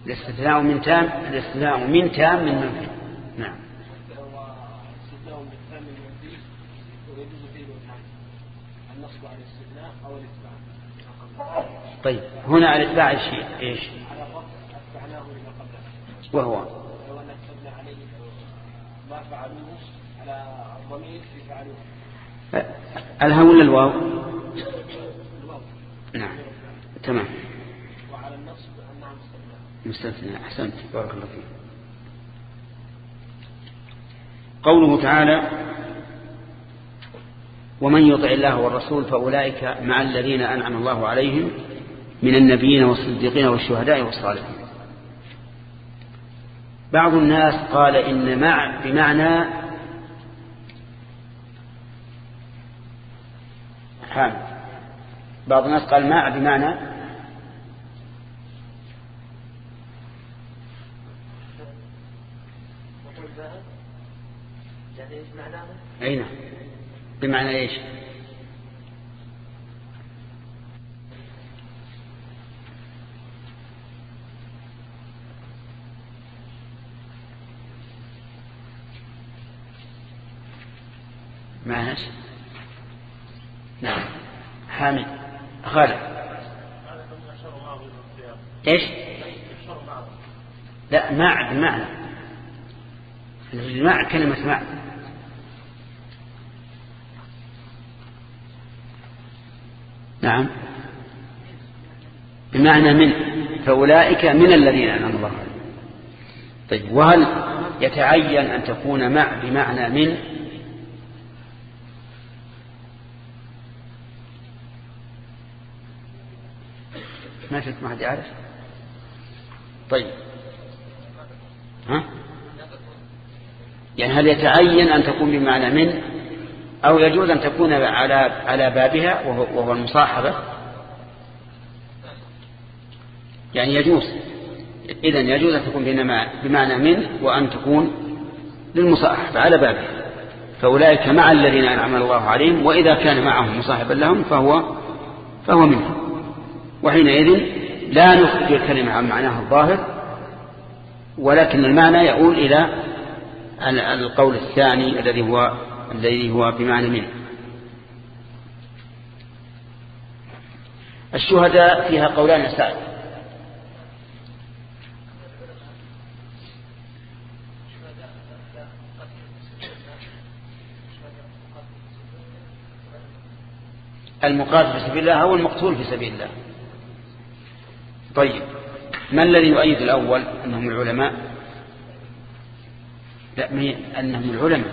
الاستثناء من تام من منفي. نعم. واستثناء من تام من منفي ويجوز فيه النصب على الاستثناء أو الإتباع. طيب هنا الإتباع الشيء إيش؟ على الرفع أتبعناه لما قبله. وهو لو أن كتبنا عليه ما فعلوه على الضمير في فعلوه. الهاء ولا الواو؟ الواو. نعم تمام. وعلى النصب أنها مستثنى. أحسنت بارك الله فيك. قوله تعالى ومن يطع الله والرسول فأولئك مع الذين أنعم الله عليهم من النبيين والصديقين والشهداء والصالحين. بعض الناس قال إن مع بمعنى حال. بعض الناس قال مع بمعنى أين بمعنى إيش؟ معنى نعم حامد خالد إيش؟ لا مع بمعنى المع كلمة مع. نعم بمعنى من فأولئك من الذين أنعم الله عليهم. طيب وهل يتعين أن تكون مع بمعنى من؟ ما شفت ما حد يعرف. طيب ها يعني هل يتعين أن تكون بمعنى من أو يجوز أن تكون على بابها وهو المصاحبة؟ يعني يجوز إذن يجوز أن تكون بمعنى من وأن تكون للمصاحبة على بابها. فأولئك مع الذين أنعم الله عليهم وإذا كان معهم مصاحبا لهم فهو منهم. وحينئذ لا نخرج الكلمة عن معناها الظاهر ولكن المعنى يقول إلى القول الثاني الذي هو بمعنى من. الشهداء فيها قولان سائر. المقاتل في سبيل الله أو المقتول في سبيل الله. طيب ما الذي يؤيد الأول أنهم العلماء؟ لا أنهم العلماء.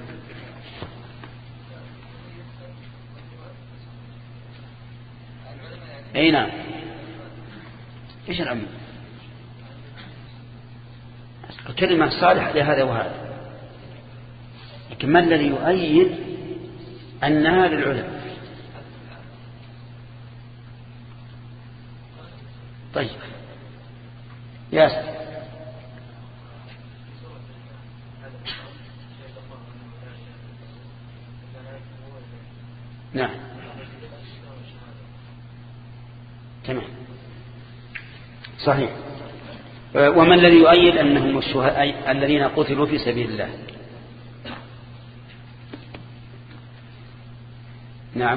أي نعم. إيش العلماء؟ الكلمة صالحة لهذا وهذا لكن ما الذي يؤيد أنها للعلماء؟ طيب ياسر نعم تمام صحيح. وما الذي يؤيد أنهم الشهداء الذين قتلوا في سبيل الله؟ نعم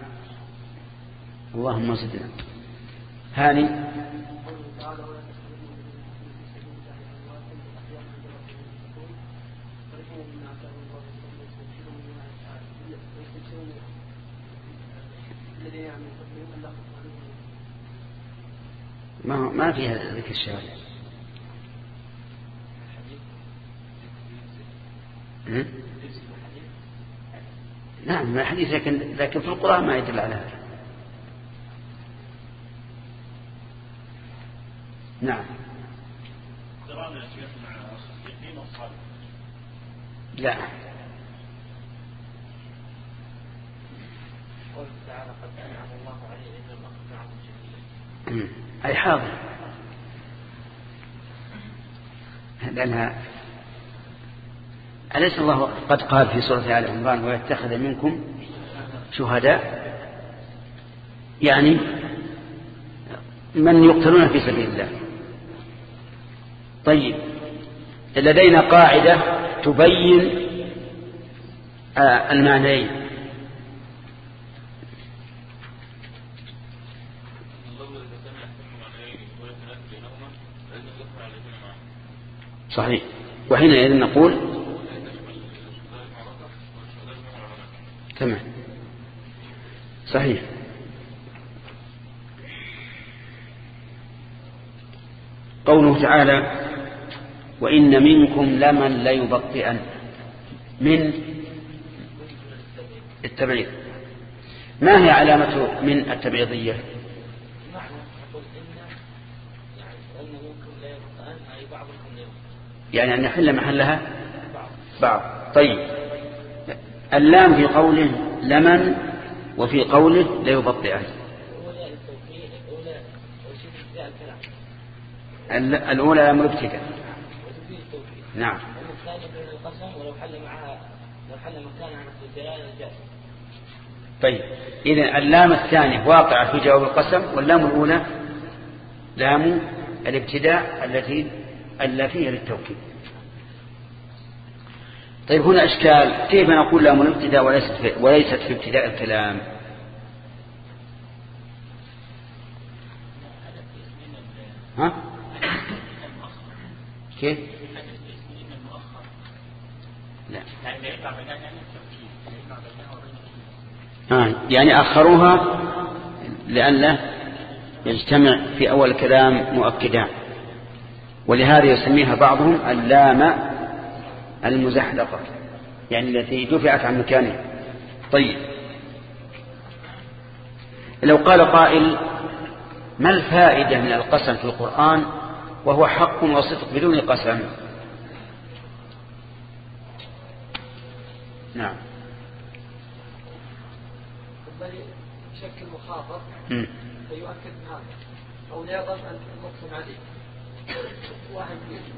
اللهم زدنا. هاني ما فيها ذكر الشهادة. نعم ما حديث لكن في القرآن ما يدل على هذا. نعم لا أي حاضر لأنها أليس الله قد قال في سورة آل عمران ويتخذ منكم شهداء يعني من يقتلون في سبيل الله. طيب، لدينا قاعدة تبين المعنيين. صحيح. وحينئذ نقول تمام. صحيح. قوله تعالى وإن منكم لمن ليبطئن، من التبعيض. ما هي علامة من التبعيضية؟ يعني أن نحل محلها بعض. طيب، اللام في قوله لمن وفي قوله ليبطئن. الأولى لام الابتداء. نعم. طيب، إذن اللام الثانية واقعة في جواب القسم، واللام الأولى لام الابتداء التي فيها للتوكيد. طيب، هنا إشكال، كيف نقول لام الابتداء وليست في ابتداء الكلام؟ ها؟ كيف؟ لا. يعني أخروها لئلا يجتمع في أول الكلام مؤكدان، ولهذا يسميها بعضهم اللام المزحلقة، يعني التي دفعت عن مكانها. طيب، لو قال قائل ما الفائدة من القسم في القرآن وهو حق وصدق بدون قسم؟ نعم. يشكل مخاطر فيؤكد هذا، أو لا يضم المقسم عليه واحد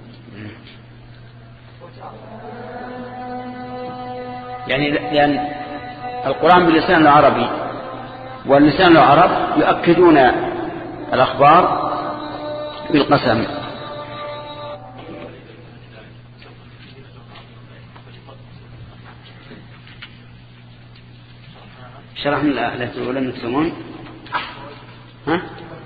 يعني لأن القرآن باللسان العربي، واللسان العرب يؤكدون الأخبار بالقسم. شرحنا الآية الأولى من السمون. ها؟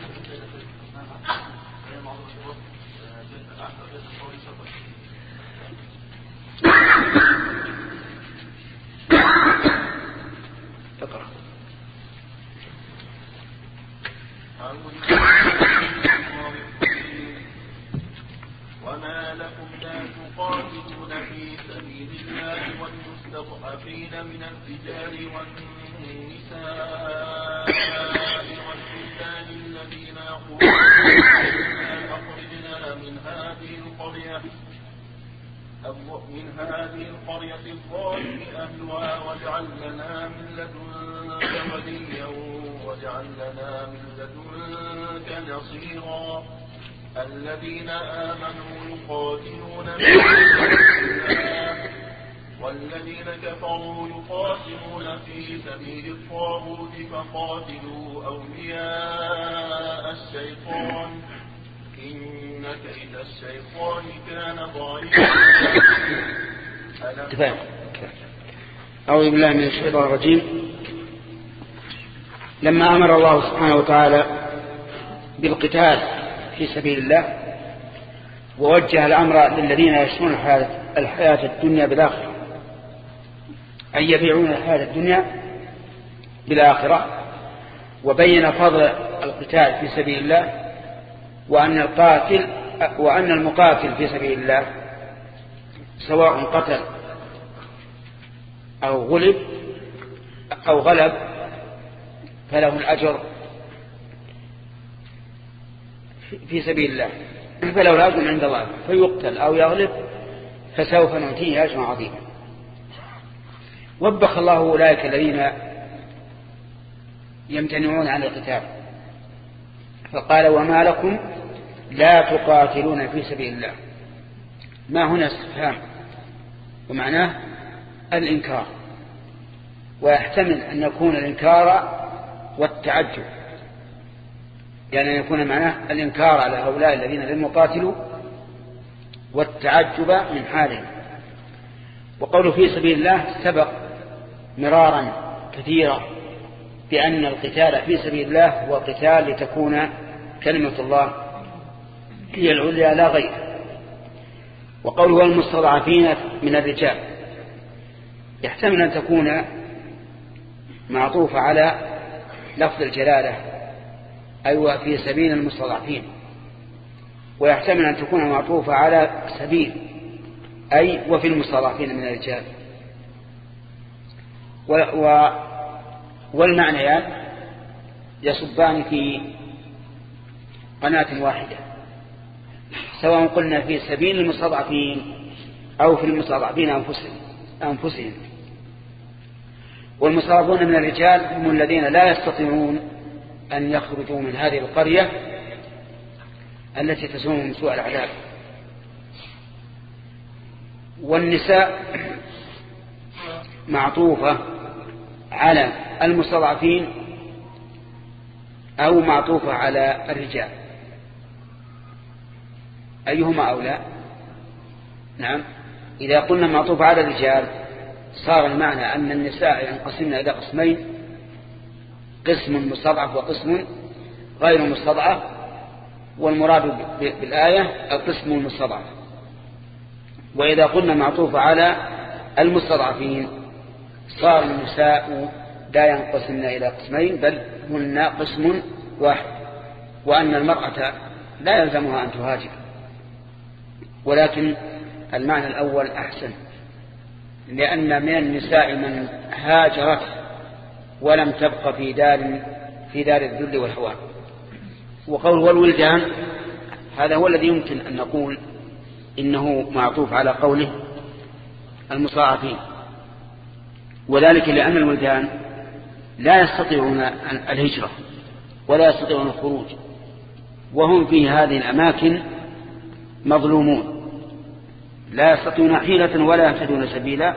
وما لكم لا تقاتلون في سبيل الله والمستضعفين من الرجال والنساء والولدان الذين يقولون أخرجنا من هذه القرية الظالم أهلها واجعل لنا من لدنك وليا واجعل لنا من لدنك نصيرا. الذين آمنوا يقاتلون في سبيل الله والذين كفروا يقاتلون في سبيل الطاغوت فقاتلوا أولياء الشيطان إن كيد الشيطان كان ضعيفا. أعوذ بالله من الشيطان الرجيم. لما أمر الله سبحانه وتعالى بالقتال في سبيل الله ووجه الأمر للذين يشرون الحياة الدنيا بالآخرة، أن يبيعون الحياة الدنيا بالآخرة، وبين فضل القتال في سبيل الله، وأن المقاتل في سبيل الله سواء قتل أو غلب أو غلب فله الأجر في سبيل الله، فله الأجر عند الله، فيقتل أو يغلب فسوف نؤتيه أجرا عظيما. وبخ الله أولئك الذين يمتنعون عن القتال، فقال وما لكم لا تقاتلون في سبيل الله. ما هنا استفهام ومعناه الإنكار، ويحتمل أن يكون الإنكار والتعجب، يعني أن يكون معناه الإنكار على هؤلاء الذين لم يقاتلوا والتعجب من حالهم. وقوله في سبيل الله سبق مرارا كثيرا بأن القتال في سبيل الله هو قتال لتكون كلمة الله هي العليا لا غير. وقوله والمستضعفين من الرجال يحتمل أن تكون معطوفة على لفظ الجلالة أي في سبيل المستضعفين، ويحتمل أن تكون معطوفة على سبيل أي وفي المستضعفين من الرجال. والمعنيان يصبان في قناة واحدة، سواء قلنا في سبيل المستضعفين أو في المستضعفين أنفسهم. والمستضعفون من الرجال هم الذين لا يستطيعون أن يخرجوا من هذه القرية التي تسومهم سوء العذاب. والنساء معطوفة على المستضعفين أو معطوفة على الرجال، أيهما أولى؟ نعم، إذا قلنا معطوفة على الرجال صار المعنى أن النساء ينقسمن إلى قسمين، قسم مستضعف وقسم غير مستضعف، والمراد بالآية القسم المستضعف. وإذا قلنا معطوفة على المستضعفين صار النساء لا ينقسمن إلى قسمين بل هن قسم واحد، وأن المرأة لا يلزمها أن تهاجر. ولكن المعنى الأول أحسن، لأن من النساء من هاجرت ولم تبق في دار الذل والهوان. وقول والولدان هذا هو الذي يمكن أن نقول إنه معطوف على قوله المستضعفين، وذلك لأن الولدان لا يستطيعون الهجرة ولا يستطيعون الخروج، وهم في هذه الأماكن مظلومون لا يستطيعون حيلة ولا يهتدون سبيلا.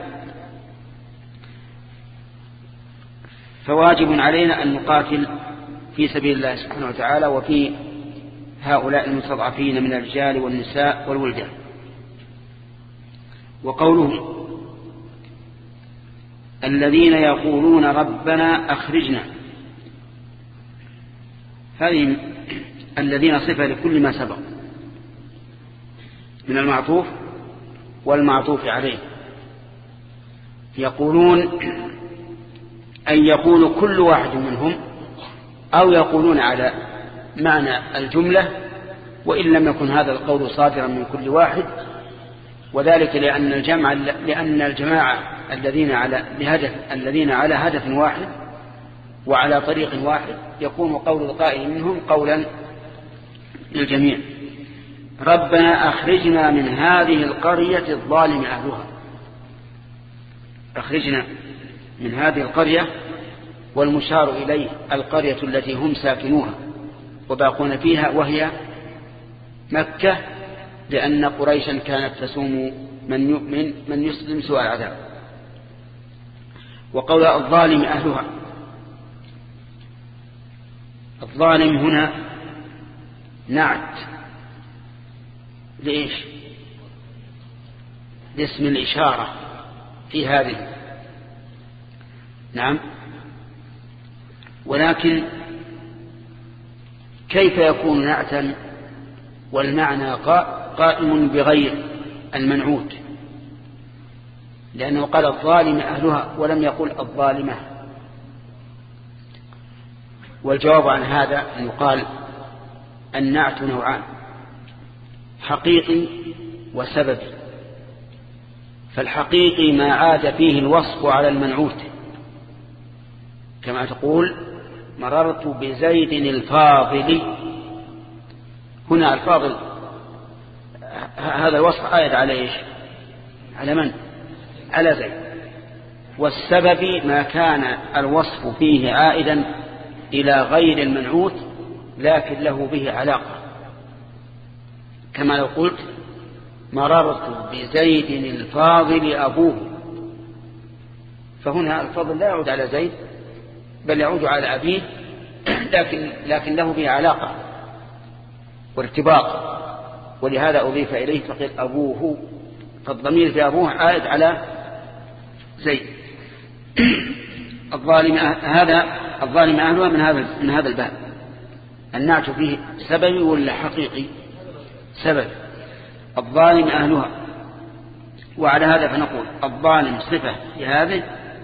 فواجب علينا أن نقاتل في سبيل الله سبحانه وتعالى وفي هؤلاء المستضعفين من الرجال والنساء والولدان. وقوله الذين يقولون ربنا أخرجنا، هذه الذين صفة لكل ما سبق من المعطوف والمعطوف عليه. يقولون أن يقول كل واحد منهم، أو يقولون على معنى الجملة وإن لم يكن هذا القول صادرا من كل واحد، وذلك لأن الجماعة الذين على هدف واحد وعلى طريق واحد يكون قول القائل منهم قولا للجميع. ربنا أخرجنا من هذه القرية الظالم أهلها، أخرجنا من هذه القرية، والمشار إليه القرية التي هم ساكنوها وباقون فيها وهي مكة، لأن قريشا كانت تسوم من يؤمن من يسلم سوء العذاب. وقول الظالم أهلها، الظالم هنا نعت لإيش؟ لاسم الإشارة في هذه. نعم، ولكن كيف يكون نعتا والمعنى قائم بغير المنعوت؟ لأنه قال الظالم أهلها ولم يقل الظالمة. والجواب عن هذا أن يقال النعت نوعان، حقيقي وسببي. فالحقيقي ما عاد فيه الوصف على المنعوت، كما تقول مررت بزيد الفاضل. هنا الفاضل هذا الوصف عائد على إيش؟ على من؟ على زيد. والسبب ما كان الوصف فيه عائدا إلى غير المنعوت لكن له به علاقة، كما لو قلت مررت بزيد الفاضل أبوه، فهنا الفضل لا يعود على زيد بل يعود على أبيه، لكن له به علاقة وارتباط. ولهذا أضيف إليه فقيل أبوه، فالضمير في أبوه عائد على زيد. الظالم أهلها من هذا الباب. النعت فيه سببي ولا حقيقي؟ سبب. الظالم أهلها، وعلى هذا فنقول الظالم صفة لهذه،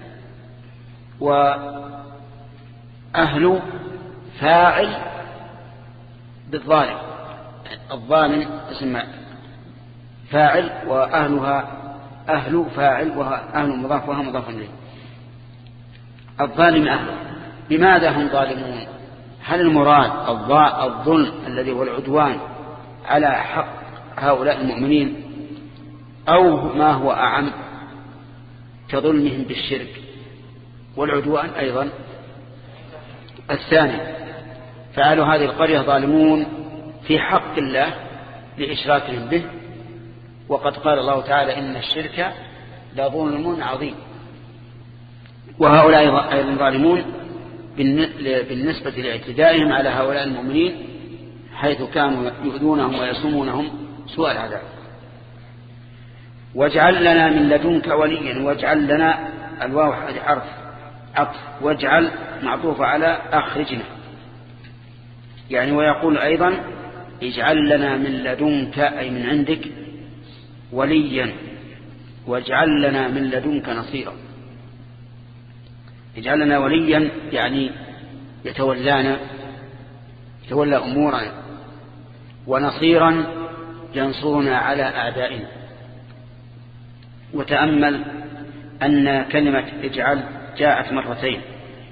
وأهل فاعل بالظالم. الظالم اسم فاعل، وأهلها أهل فاعل، وأهل مضاف وها مضاف إليه. الظالم أهله. بماذا هم ظالمون؟ هل المراد الظلم الذي هو العدوان على حق هؤلاء المؤمنين، أو ما هو أعم كظلمهم بالشرك والعدوان أيضا؟ الثاني. فأهل هذه القرية ظالمون في حق الله لإشراكهم به، وقد قال الله تعالى إن الشرك لظلم عظيم. وهؤلاء أيضا ظالمون بالنسبة لاعتدائهم على هؤلاء المؤمنين، حيث كانوا يؤذونهم ويصومونهم سوء العذاب. واجعل لنا من لدنك وليا. واجعل لنا، الواو حرف عطف، واجعل معطوف على أخرجنا، يعني ويقول أيضا اجعل لنا من لدنك أي من عندك وليا، واجعل لنا من لدنك نصيرا. اجعل لنا وليا يعني يتولانا، يتولى أمورنا، ونصيرا ينصرنا على أعدائنا. وتأمل أن كلمة اجعل جاءت مرتين،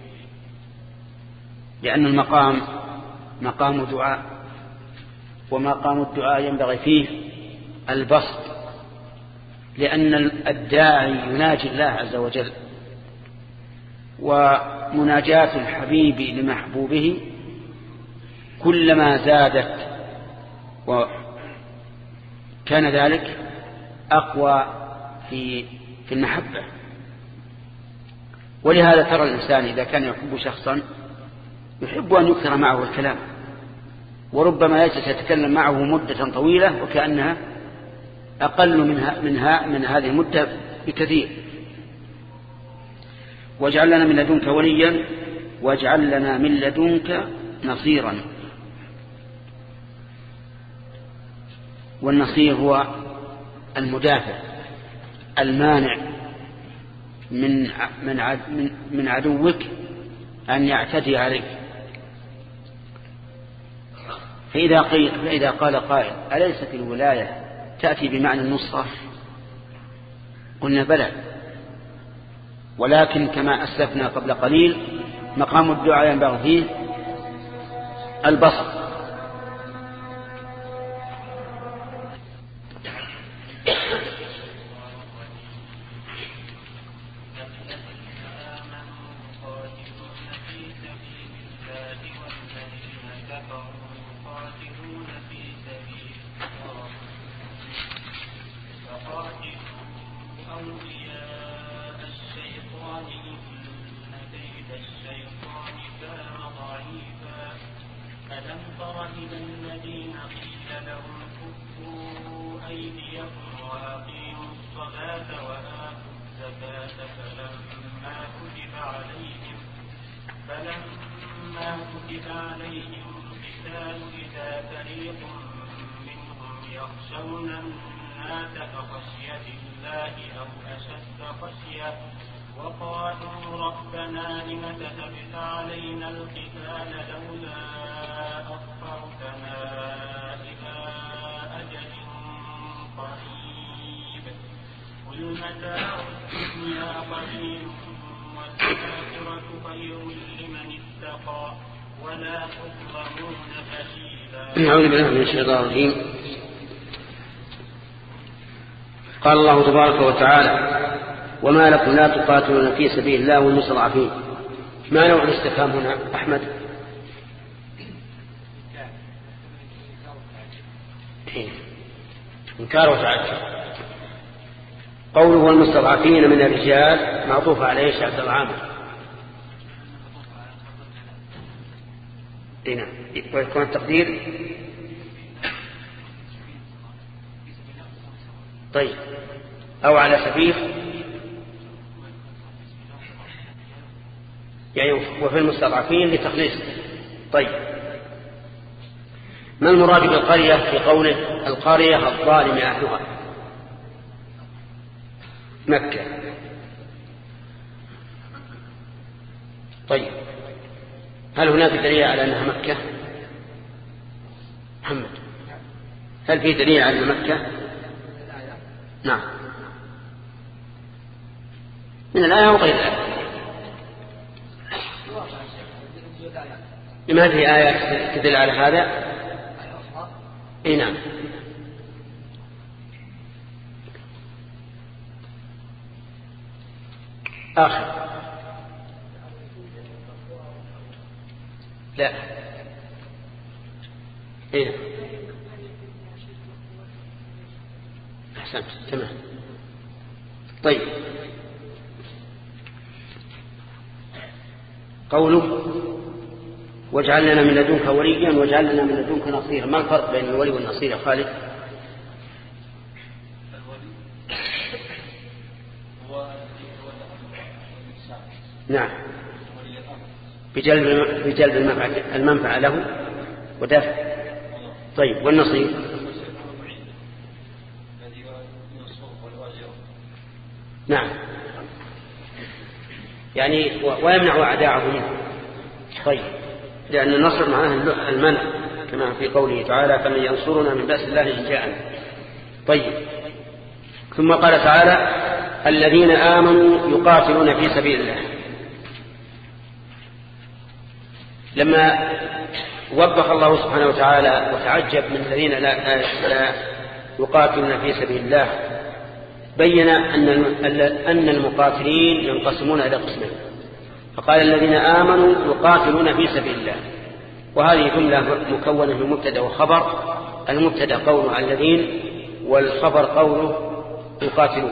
لأن المقام مقام دعاء، ومقام الدعاء ينبغي فيه البسط، لأن الداعي يناجي الله عز وجل، ومناجاة الحبيب لمحبوبه كلما زادت وكان ذلك أقوى في المحبة. ولهذا ترى الإنسان إذا كان يحب شخصا يحب أن يكثر معه الكلام، وربما يجلس يتكلم معه مدة طويلة وكأنها أقل من هذه المدة بكثير. واجعل لنا من لدنك وليا واجعل لنا من لدنك نصيرا. والنصير هو المدافع المانع من عدوك أن يعتدي عليك. فإذا قال قائل أليست الولاية تأتي بمعنى النصرة؟ قلنا بلى، ولكن كما أسلفنا قبل قليل مقام الدعاء ينبغي فيه البسط. أعوذ بالله من الشيطان الرجيم. قال الله تبارك وتعالى وما لكم لا تقاتلون في سبيل الله والمستضعفين. ما نوع الاستفهام هنا أحمد؟ إنكار وتعجب. قوله والمستضعفين من الرجال معطوف على ايش يا عبد العامر؟ ويكون التقدير طيب، أو على سفير يعني وفي المستضعفين لتخليص. طيب، ما المراد بالقرية في قوله القرية الظالم أهلها؟ مكة. طيب، هل هناك دليل على أنها مكة؟ محمد، هل في دليل على مكة؟ نعم، من الآية وغير الآية. لما هذه آية تدل على هذا؟ اي نعم. آخر لا اي أحسنت تمام. طيب، قوله واجعل لنا من لدنك وليا واجعل لنا من لدنك نصيرا، ما الفرق بين الولي والنصير يا خالد؟ نعم، بجلب المنفعة له ودفع. طيب، والنصير؟ نعم، يعني ويمنع أعداءه منه. طيب، لأن النصر معناه المنع كما في قوله تعالى فمن ينصرنا من بأس الله إن جاءنا. طيب، ثم قال تعالى الذين آمنوا يقاتلون في سبيل الله. لما وبخ الله سبحانه وتعالى وتعجب من الذين لا يقاتلون في سبيل الله، بين أن المقاتلين ينقسمون إلى قسمين، فقال الذين آمنوا يقاتلون في سبيل الله، وهذه جملة مكونة من مبتدأ وخبر. المبتدأ قوله الذين، والخبر قوله يقاتلون.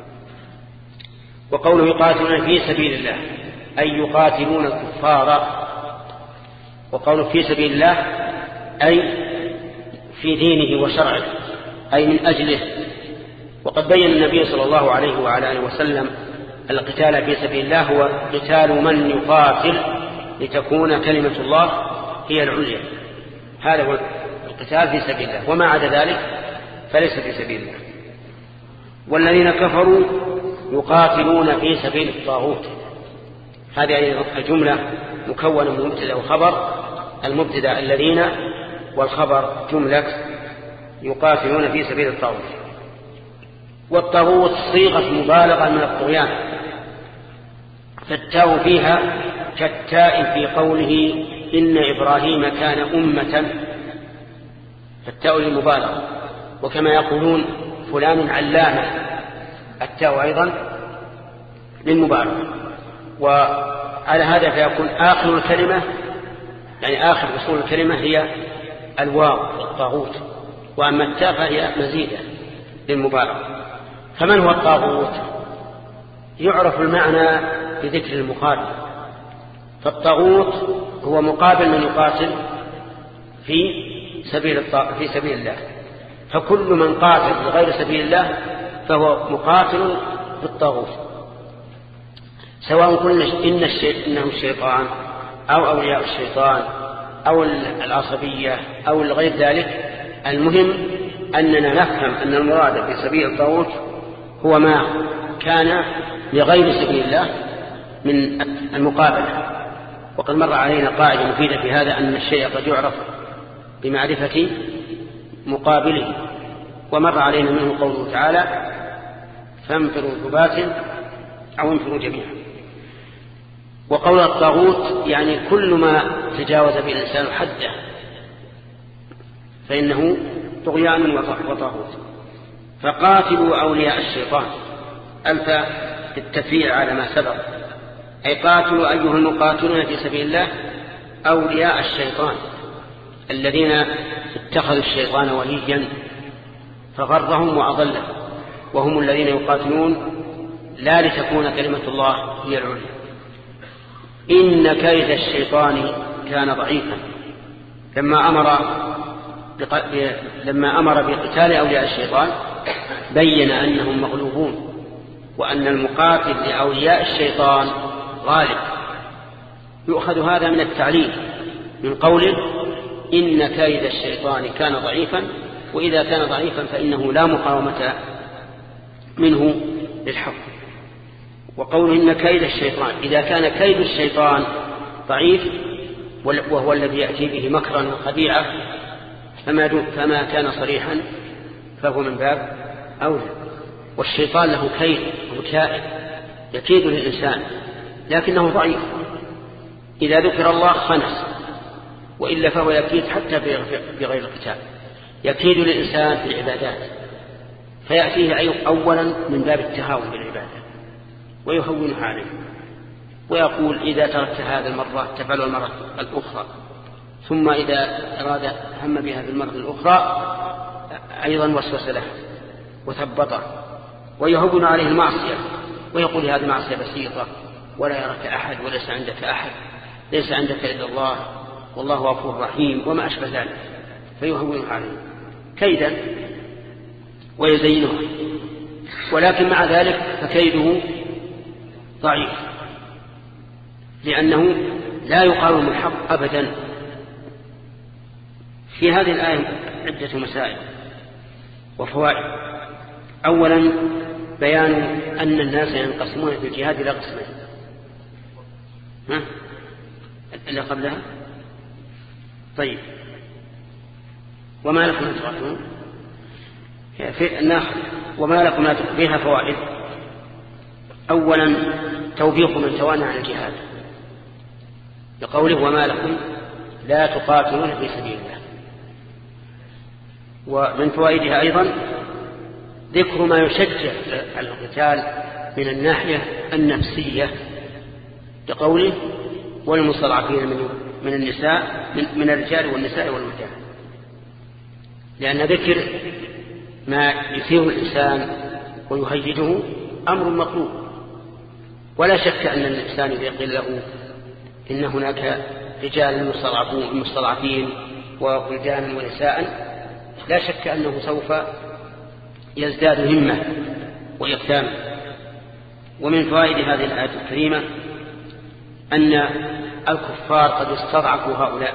وقوله يقاتلون في سبيل الله أي يقاتلون الكفار، وقوله في سبيل الله أي في دينه وشرعه، أي من أجله. وقد بين النبي صلى الله عليه وعلى آله وسلم القتال في سبيل الله هو قتال من يقاتل لتكون كلمة الله هي العليا، هذا هو القتال في سبيل الله، وما عدا ذلك فليس في سبيل الله. والذين كفروا يقاتلون في سبيل الطاغوت، هذه الجملة مكونة من مبتدأ وخبر. المبتدأ الذين، والخبر جملة يقاتلون في سبيل الطاغوت. والطاغوت صيغة مبالغة من الطغيان، فالتاء فيها كالتاء في قوله إن إبراهيم كان أمة، فالتاء للمبالغة. وكما يقولون فلان علامة، التاء أيضا للمبالغة. وعلى هذا فيكون آخر الكلمة، يعني آخر أصول الكلمة هي الواو الطاغوت، وأما التاء فهي مزيدة للمبالغة. فمن هو الطاغوت؟ يعرف المعنى بذكر المقابل. فالطاغوت هو مقابل من يقاتل في سبيل الله، فكل من قاتل بغير سبيل الله فهو مقاتل بالطاغوت، سواء قلنا إنه الشيطان أو أولياء الشيطان أو العصبية أو غير ذلك. المهم أننا نفهم أن المراد في سبيل الطاغوت هو ما كان لغير سبيل الله من المقابلة. وقد مر علينا قاعدة مفيدة في هذا، أن الشيء قد يعرف بمعرفة مقابله، ومر علينا منه قوله تعالى فانفروا ثبات أو انفروا جميعا. وقول الطاغوت يعني كل ما تجاوز به الإنسان حده فإنه طغيان وطاغوت. فقاتلوا أولياء الشيطان، ألف التفعيل على ما سبق، أي قاتلوا أيها المقاتلون في سبيل الله أولياء الشيطان الذين اتخذوا الشيطان وليا فغرهم وأضلهم، وهم الذين يقاتلون لا لتكون كلمة الله هي العليا. إن كيد الشيطان كان ضعيفا. لما أمر بقتال أولياء الشيطان بين أنهم مغلوبون وأن المقاتل لأولياء الشيطان غالب. يؤخذ هذا من التعليل من قوله إن كيد الشيطان كان ضعيفا، وإذا كان ضعيفا فإنه لا مقاومة منه للحق. وقوله إن كيد الشيطان، إذا كان كيد الشيطان ضعيف وهو الذي يأتي به مكرا وخديعة فما كان صريحا فهو من باب أولى. والشيطان له كيد وكائد يكيد للإنسان لكنه ضعيف، إذا ذكر الله خنس، وإلا فهو يكيد حتى بغير القتال، يكيد للإنسان في العبادات فيأتيه أولا من باب التهاون بالعبادة ويهونها عليه، ويقول إذا تركت هذا المرة تفعل المرة الأخرى، ثم إذا أراد هم بها في المرة الأخرى أيضا وسوس له وثبطه ويهون عليه المعصية، ويقول هذه معصية بسيطة ولا يراك أحد وليس عندك أحد، ليس عندك إلا الله والله غفور رحيم وما أشبه ذلك، فيهون عليه كيدا ويزينه. ولكن مع ذلك فكيده ضعيف لأنه لا يقاوم الحق أبدا. في هذه الآية عدة مسائل وفوائد. أولا بيان أن الناس ينقسمون في الجهاد إلى قسمين. اللي قبلها طيب وما لكم لا تقاتلون في الناحية وما لكم لا تقاتلون فيها فوائد. أولا توبيخ من توانى عن الجهاد لقوله وما لكم لا تقاتلون في سبيل الله. ومن فوائدها أيضا ذكر ما يشجع على القتال من الناحية النفسية لقوله والمستضعفين من النساء من الرجال والنساء والولدان، لأن ذكر ما يثير الإنسان ويهيجه أمر مطلوب. ولا شك أن الإنسان إذا قيل له إن هناك رجال مستضعفين وولدان ونساء لا شك أنه سوف يزداد همة ويقتام. ومن فوائد هذه الآية الكريمة أن الكفار قد استضعفوا هؤلاء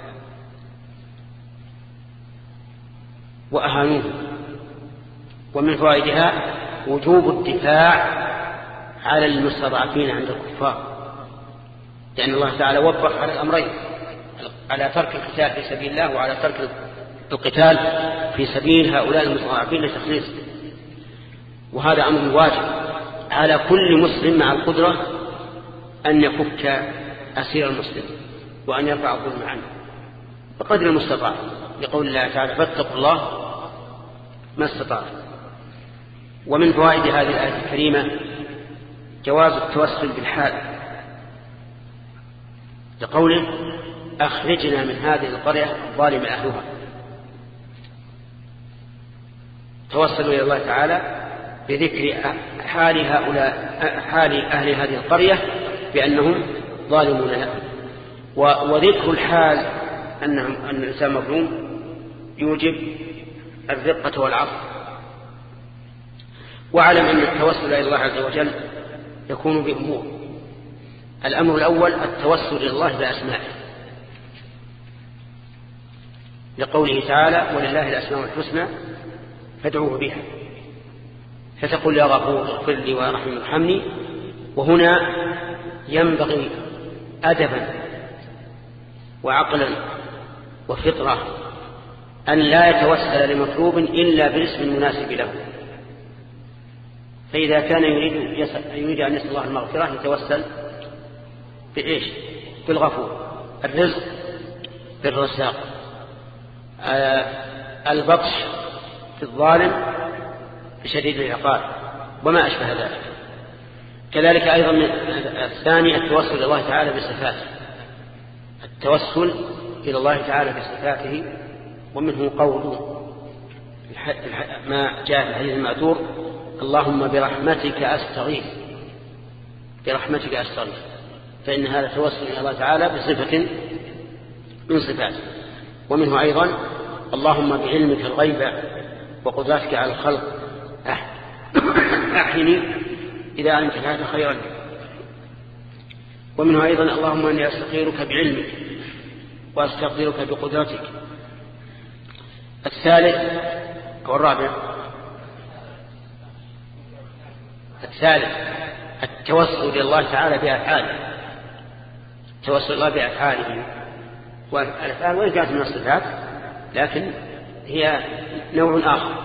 وأهانوه. ومن فوائدها وجوب الدفاع على المستضعفين عند الكفار، لأن الله تعالى وضح على الأمرين، على ترك القتال في سبيل الله وعلى ترك القتال في سبيل هؤلاء المستضعفين لتخليص. وهذا أمر واجب على كل مسلم مع القدرة أن يفك أسير المسلم وأن يرفع الظلم عنه بقدر المستطاع، لقول الله تعالى فاتقوا الله ما استطعتم. ومن فوائد هذه الآية الكريمة جواز التوسل بالحال لقوله أخرجنا من هذه القرية الظالم أهلها. توسلوا إلى الله تعالى بذكر حال أهل هذه القرية بأنهم ظالمون لهم. وذكر الحال أن الإنسان مظلوم يوجب الرقة والعطف. واعلم أن التوسل إلى الله عز وجل يكون بأمور. الأمر الأول التوسل إلى الله بأسمائه لقوله تعالى ولله الأسماء الحسنى فادعوه بها، فتقول يا غفور اغفر لي وارحمني وارحمني. وهنا ينبغي أدبا وعقلا وفطرة أن لا يتوسل لمطلوب إلا بالاسم المناسب له. فإذا كان يريد أن يسأل الله المغفرة يتوسل بإيش؟ بالغفور. الرزق بالرزاق. البطش في الظالم بشديد العقاب وما أشبه ذلك. كذلك أيضا الثاني التوسل إلى الله تعالى بصفاته، التوسل إلى الله تعالى بصفاته. ومنه قول ما جاء في الحديث المأثور اللهم برحمتك أستغيث، برحمتك أستغيث، فإن هذا توسل إلى الله تعالى بصفة من صفاته. ومنه أيضا اللهم بعلمك الغيب وقدرتك على الخلق أحيني إذا علمت الحياة خيرا لي. ومنه أيضا اللهم أني أستخيرك بعلمك وأستقدرك بقدرتك. الثالث أو الرابع؟ الثالث التوسل إلى الله تعالى بأفعاله. التوسل الله بأفعاله، والأفعال وإن كانت من الصفات لكن هي نوع آخر،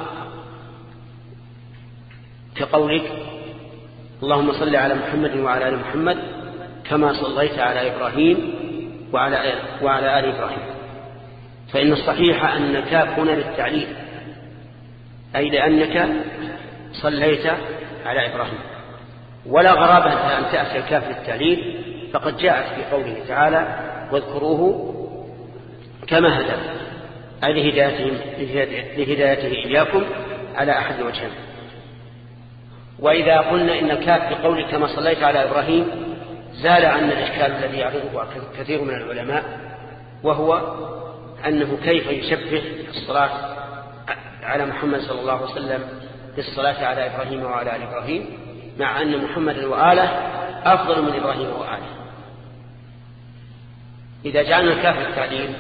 كقولك اللهم صل على محمد وعلى آل محمد كما صليت على إبراهيم وعلى آل إبراهيم. فإن الصحيح أن الكاف هنا للتعليل، أي لأنك صليت على إبراهيم، ولا غرابة أن تأتي الكاف للتعليل، فقد جاءت في قوله تعالى واذكروه كما هدى، أي لهدايته إياكم على أحد وجهين. وإذا قلنا إن الكاف في قوله كما صليت على إبراهيم زال عنا الإشكال الذي يعرضه كثير من العلماء، وهو أنه كيف يشبه الصلاة على محمد صلى الله عليه وسلم بالصلاة على إبراهيم وعلى آل إبراهيم، مع أن محمد وآله أفضل من إبراهيم وآله. إذا جعلنا الكاف للتعليل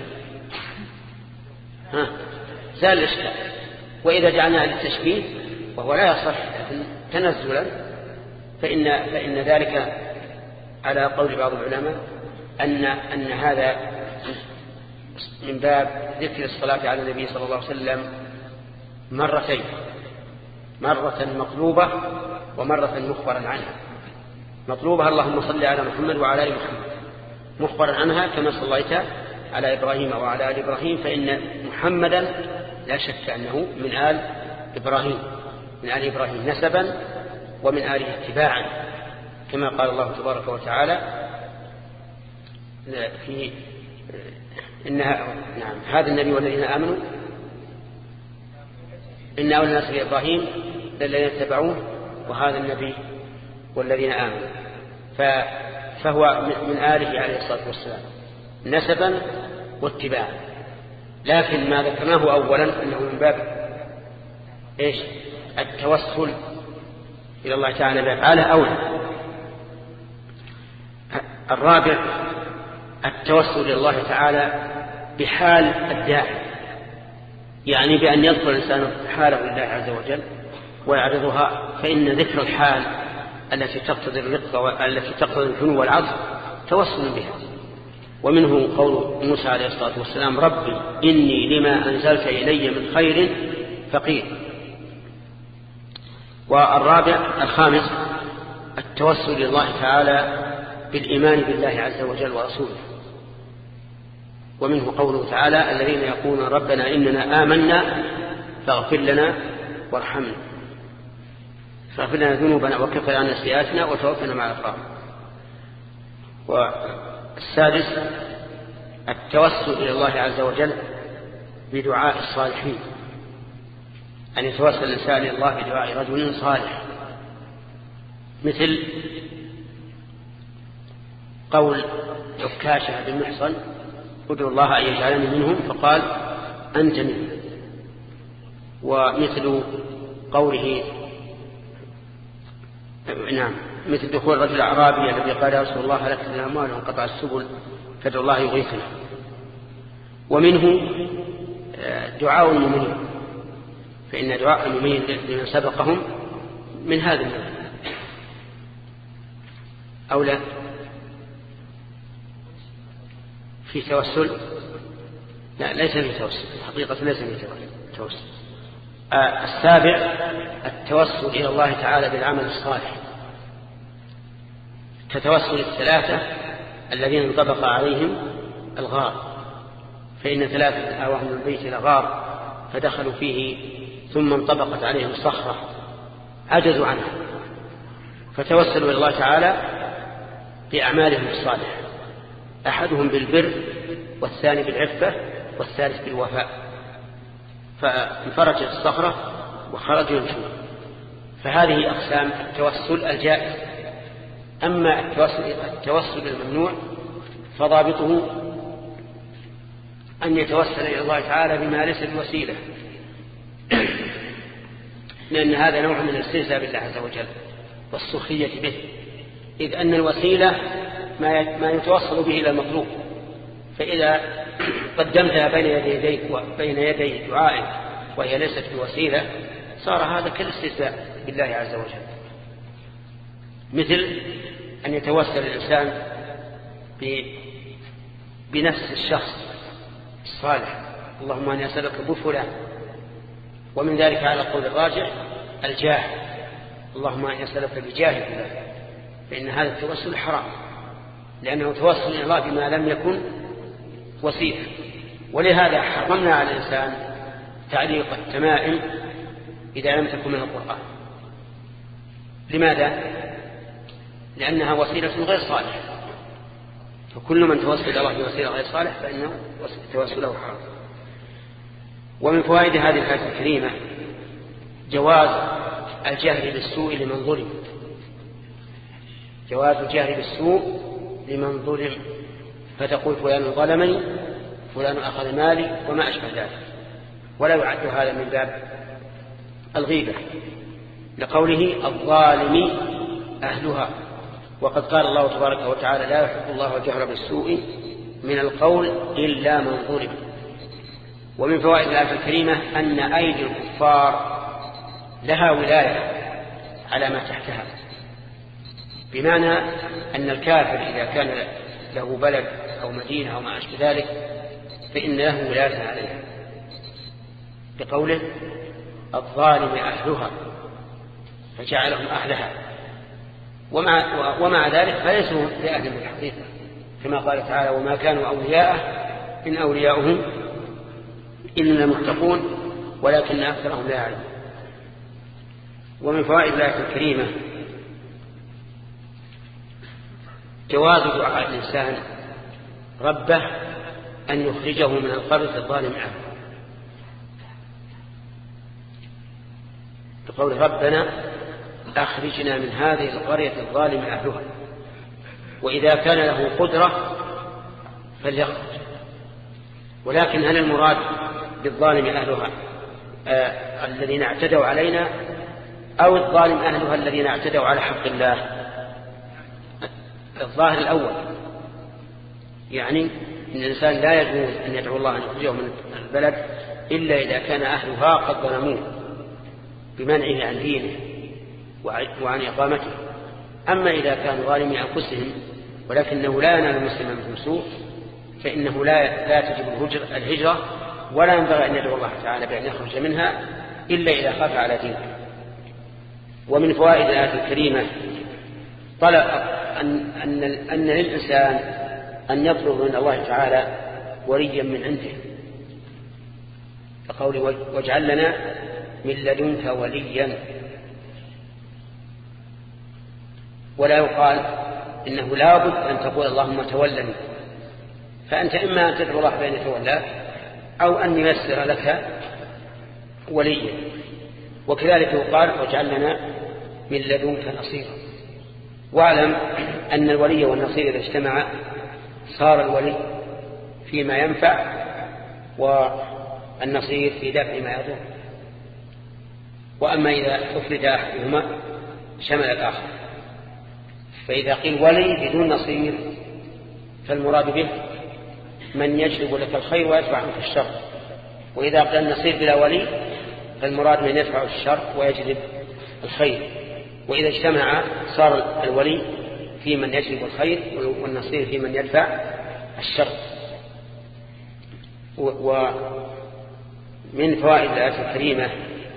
زال الإشكال، وإذا جعلنا للتشبيه وهو لا يصح لكن تنزلا فإن ذلك على قول بعض العلماء أن هذا من باب ذكر الصلاة على النبي صلى الله عليه وسلم مرتين، مرة مطلوبة ومرة مخبرا عنها. مطلوبة اللهم صل على محمد وعلى آل محمد، مخبرا عنها كما صليت على إبراهيم وعلى آل إبراهيم، فإن محمدا لا شك أنه من آل إبراهيم، من آل إبراهيم نسبا ومن آله اتباعا، كما قال الله تبارك وتعالى في نعم هذا النبي والذين آمنوا إن أولى الناس بإبراهيم الذين اتبعوه وهذا النبي والذين آمنوا، فهو من آله عليه الصلاة والسلام نسبا واتباعا. لكن ما ذكرناه أولا أنه من باب إيش؟ التوسل إلى الله تعالى بأفعاله أولا. الرابع التوسل إلى الله تعالى بحال الداعي، يعني بأن يذكر الإنسان حاله لله عز وجل ويعرضها، فإن ذكر الحال التي تقتضي الرقة والتي تقتضي الحنو والعطف توسل بها. ومنه قول موسى عليه الصلاة والسلام ربي إني لما أنزلت إلي من خير فقير. الخامس التوسل إلى الله تعالى بالإيمان بالله عز وجل ورسوله. ومنه قوله تعالى الذين يقولون ربنا إننا آمنا فاغفر لنا وارحمنا، فاغفر لنا ذنوبنا وكفر عنا سيئاتنا وتوفنا مع الأبرار. والسادس التوسل إلى الله عز وجل بدعاء الصالحين، أن يتوسل الإنسان إلى الله بدعاء رجل صالح، مثل قول عكاشة بن محصن ادعو الله أن يجعلني منهم فقال أنت منهم. ومثل قوله نعم مثل دخول رجل الأعرابي الذي قال يا رسول الله هلكت من الأموال وانقطع السبل فادعو الله يغيثنا. ومنه دعاء المؤمنين، فإن دعاء المؤمنين لمن سبقهم من هذا النوع أو لا في توسل؟ لا ليس في توسل، حقيقة ليس في توسل. السابع التوسل إلى الله تعالى بالعمل الصالح، كتوسل الثلاثة الذين انطبق عليهم الغار، فإن ثلاثة آواهم من البيت إلى غار فدخلوا فيه ثم انطبقت عليهم صخرة عجزوا عنها، فتوسلوا إلى الله تعالى بأعمالهم الصالحة، أحدهم بالبر والثاني بالعفة والثالث بالوفاء، فانفرجت الصخرة وخرجوا يمشون. فهذه أقسام التوسل الجائز. أما التوسل الممنوع فضابطه أن يتوسل إلى الله تعالى بما ليس بوسيلة، لأن هذا نوع من الاستهزاء بالله عز وجل والسخرية به، إذ أن الوسيلة ما يتوصل به إلى المطلوب، فإذا قدمتها بين يدي دعائك وهي ليست بوسيلة صار هذا كالاستهزاء بالله عز وجل. مثل أن يتوسل الإنسان بنفس الشخص الصالح، اللهم أني أسألك بفلان، ومن ذلك على القول الراجح الجاه، اللهم أني أسألك بجاه فلان، فإن هذا التوسل حرام، لأنه توسل إلى الله بما لم يكن وسيلة. ولهذا حرمنا على الإنسان تعليق التمائم إذا لم تكن من القرآن. لماذا؟ لأنها وسيلة غير صالحة، فكل من توسل إلى الله بوسيلة غير صالح فإنه توسله حرام. ومن فوائد هذه الآية الكريمة جواز الجهل بالسوء لمن ظلم، جواز الجهل بالسوء لمن ظلم، فتقول فلان ظلمني، فلان أخذ مالي وما أشبه ذلك، ولا يعد هذا من باب الغيبة، لقوله الظالم أهلها. وقد قال الله تبارك وتعالى لا يحب الله الجهر بالسوء من القول إلا من ظلم. ومن فوائد الآية الكريمة أن أيدي الكفار لها ولاية على ما تحتها، بمعنى أن الكافر إذا كان له بلد أو مدينة أو ما أشبه ذلك فإن له ولاية عليها، بقوله الظالم أهلها فجعلهم أهلها، ومع ذلك فليسوا لأهل الحقيقة، كما قال تعالى وما كانوا أولياءه إن أولياؤهم إلا المتقون ولكن أكثرهم لا يعلمون. ومن فوائد الآية الكريمة جواز دعاء الإنسان ربه أن يخرجه من القرية الظالم عنه، بقول ربنا أخرجنا من هذه القرية الظالم أهلها، وإذا كان له قدرة فليخرج. ولكن هل المراد بالظالم أهلها الذين اعتدوا علينا أو الظالم أهلها الذين اعتدوا على حق الله؟ الظاهر الأول، يعني إن الإنسان لا يجوز أن يدعو الله أن يخرجه من البلد إلا إذا كان أهلها قد ظلموه بمنعه عن دينه وعن إقامته. أما إذا كانوا ظالمين أنفسهم ولكنه لا ينال المسلم منهم سوء فإنه لا تجب الهجرة، ولا ينبغي أن يدعو الله تعالى بأن يخرج منها إلا إذا خاف على دينه. ومن فوائد الآية الكريمة طلب أن للإنسان أن يطلب من الله تعالى وليا من عنده، فقوله واجعل لنا من لدنك وليا، ولا يقال إنه لابد أن تقول اللهم تولني، فأنت إما أن تدعو الله بأن يتولاك أو أن ييسر لك وليا. وكذلك يقال واجعل لنا من لدنك نصيرا. واعلم أن الولي والنصير إذا اجتمع صار الولي فيما ينفع والنصير في دفع ما يضر. وأما إذا أفرد أحدهما شمل الآخر، فإذا قيل ولي بدون نصير فالمراد به من يجلب لك الخير ويدفع عنك الشر، وإذا قيل النصير بلا ولي فالمراد من يدفع الشر ويجلب الخير. وإذا اجتمع صار الولي في من يجلب الخير والنصير في من يدفع الشر. ومن فوائد الآية الكريمة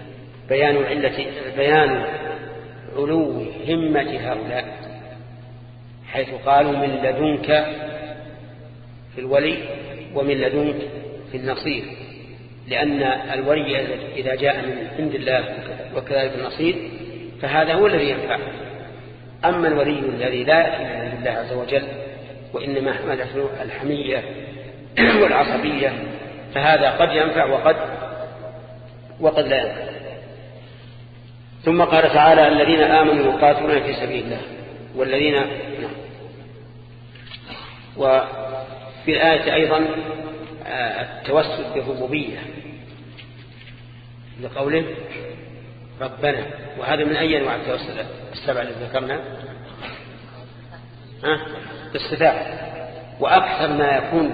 بيان علو همة هؤلاء، حيث قالوا من لدنك في الولي ومن لدنك في النصير، لأن الولي إذا جاء من عند الله وكذلك النصير فهذا هو الذي ينفع. أما الولي الذي لا يأتي من عند الله عز وجل وإنما حملته الحمية والعصبية فهذا قد ينفع وقد لا ينفع. ثم قال تعالى الذين آمنوا يقاتلون في سبيل الله والذين وفي الآية أيضا التوسل بالربوبية لقوله ربنا. وهذا من أي أنواع التوسل السبع التي ذكرنا؟ بالصفات. وأكثر ما يكون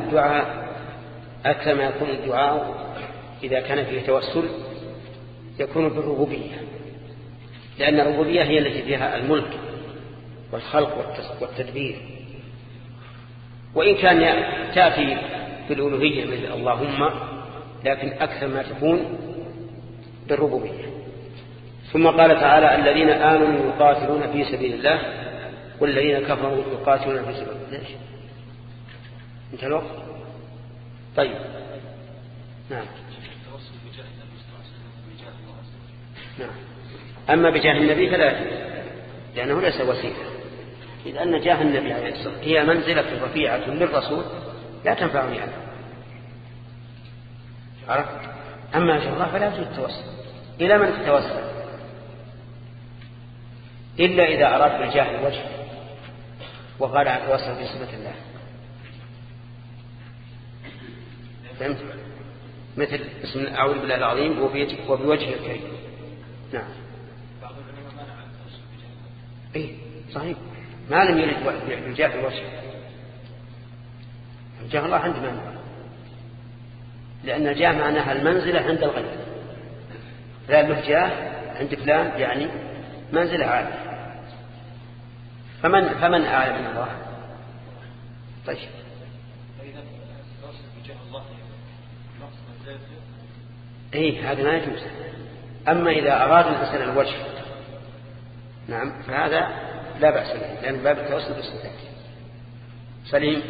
الدعاء إذا كان فيه توسل يكون بالربوبية، لأن الربوبية هي التي فيها الملك والخلق والتدبير. وإن كان تأتي بالألوهية مثل اللهم، لكن أكثر ما تكون بالربوبية. ثم قال تعالى الذين آمنوا يقاتلون في سبيل الله والذين كفروا يقاتلون في سبيل الله. ليش انت الوقت؟ طيب نعم. نعم. أما بجاه النبي فلا يجوز، لأنه ليس وسيلة، إذ أن جاه النبي عليه الصلاة والسلام هي منزلة رفيعة للرسول لا تنفعني عنه. عرفت؟ أما جاه الله فلا يجوز التوسل. إلى من تتوسل؟ إلا إذا أراد بالجاه الوجه وقال أتوسل بصفة الله. فهمت؟ مثل اسم أعوذ بالله العظيم وبوجهه الكريم. نعم. إيه صحيح، ما لم يرد بالجاه الوجه. الجاه الله عند من؟ لأن الجاه معناها المنزلة عند الغير. لا له جاه عند فلان يعني منزلة عالية. فمن أعلم من الله؟ طيب إيه هذا ما يجوز. أما إذا أراد الإنسان الوجه نعم فهذا لا بأس به، لأن باب التوسل بالصفات. سليم.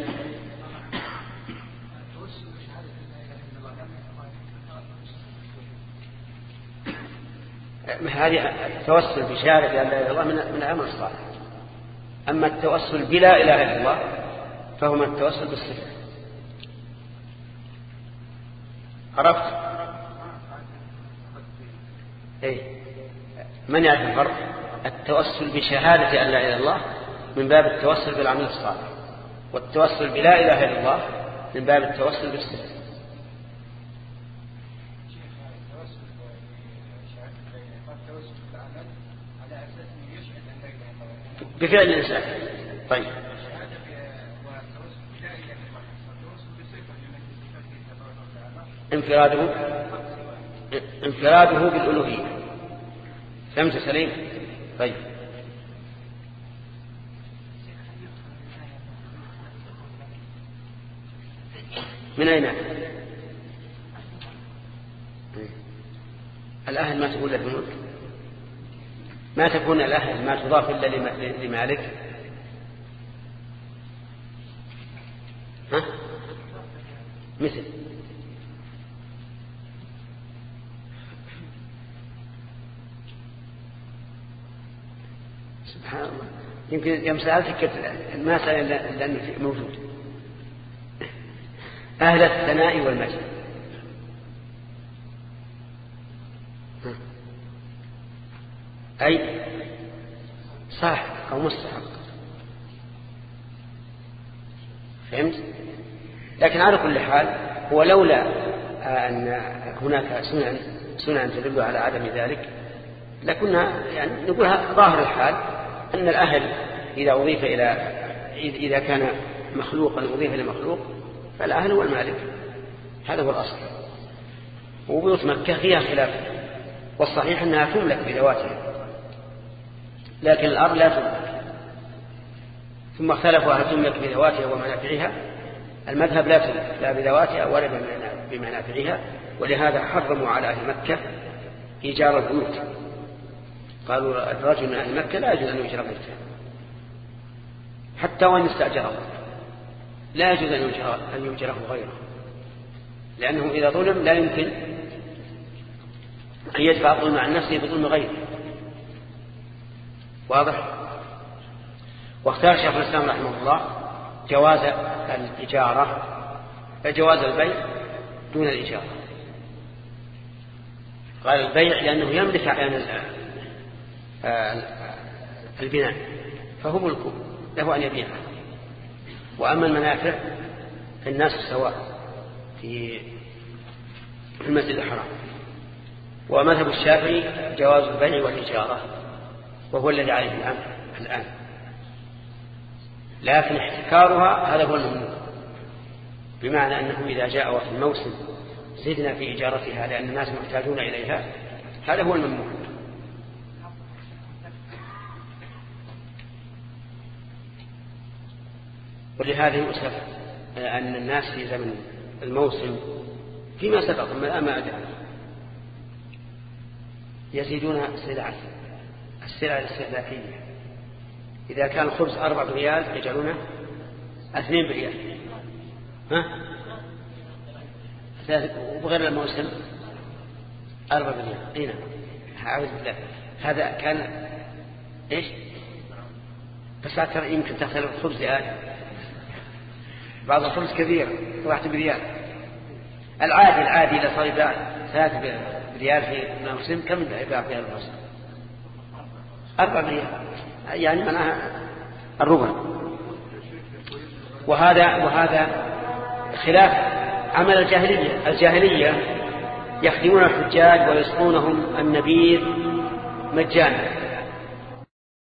هذه التوسل بشهادة أن لا إله إلا الله من أمر الصالح. أما التوسل بلا إله إلا الله فهو من التوسل بالصفات. عرفت؟ إيه من يعرف الفرق؟ التوسل بشهادة أن لا إله إلا الله من باب التوسل بالعمل الصالح، والتوسل بلا إله إلا الله من باب التوسل بالصفات. بفعل الإنسان. طيب انفراده بالألوهية. فهمت سليم؟ طيب من أين الأهل؟ ما تقول له الملك، ما تكون الأهل ما تضاف إلا لمالك. ها؟ مثل سبحان الله. يمكن يوم سألتك ما سأل لأنه موجود. أهل الثناء والمجد أي صاحب أو مستحق. فهمت؟ لكن على كل حال هو لولا أن هناك سنن تدل على عدم ذلك لكنا يعني نقولها ظاهر الحال أن الأهل إذا كان مخلوقا أضيف لمخلوق فالأهل هو المالك. هذا هو الأصل. وبيوت مكة فيها خلاف، والصحيح أنها تملك بذواتها لكن الأرض لا تملك. ثم اختلفوا هل تملك بذواتها ومنافعها. المذهب لا تملك لا بذواتها ولا بمنافعها، ولهذا حرموا على أهل مكة إيجار البيوت. قالوا الرجل من أهل مكة لا يجوز أن يؤجر بيته حتى وإن استأجره، لا يجوز أن يؤجره غيره، لأنه إذا ظلم لا يمكن أن يدفع الظلم عن نفسه بظلم غيره. واضح؟ واختار شيخ الإسلام رحمه الله جواز الإجارة، جواز البيع دون الإجارة. قال البيع لأنه يملك عن البناء فهو ملكه له أن يبيعه. وأما المنافع فالناس سواء في المسجد الحرام. ومذهب الشافعي جواز البيع والإجارة، وهو الذي عليه الأمر الآن، لكن احتكارها هذا هو الممنوع، بمعنى أنه إذا جاء وقت الموسم زدنا في إجارتها لأن الناس محتاجون إليها، هذا هو الممنوع. ولهذا يؤسف أن الناس في زمن الموسم فيما سبق ما أدري يزيدون السلع الاستهلاكية. إذا كان الخبز 4 ريال يجعلونه 2 بريال، وبغير الموسم 4 ريال. هنا أعوذ بالله، هذا كان إيش؟ بس أكثر يمكن تختلف الخبز بعض الخبز كبير 1 بريال. العادي إذا صار يباع 3 بريال في الموسم، كم يباع في الموسم؟ 4 ريال، يعني معناها الربع. وهذا خلاف عمل الجاهلية يخدمون الحجاج ويسقونهم النبيذ مجانا،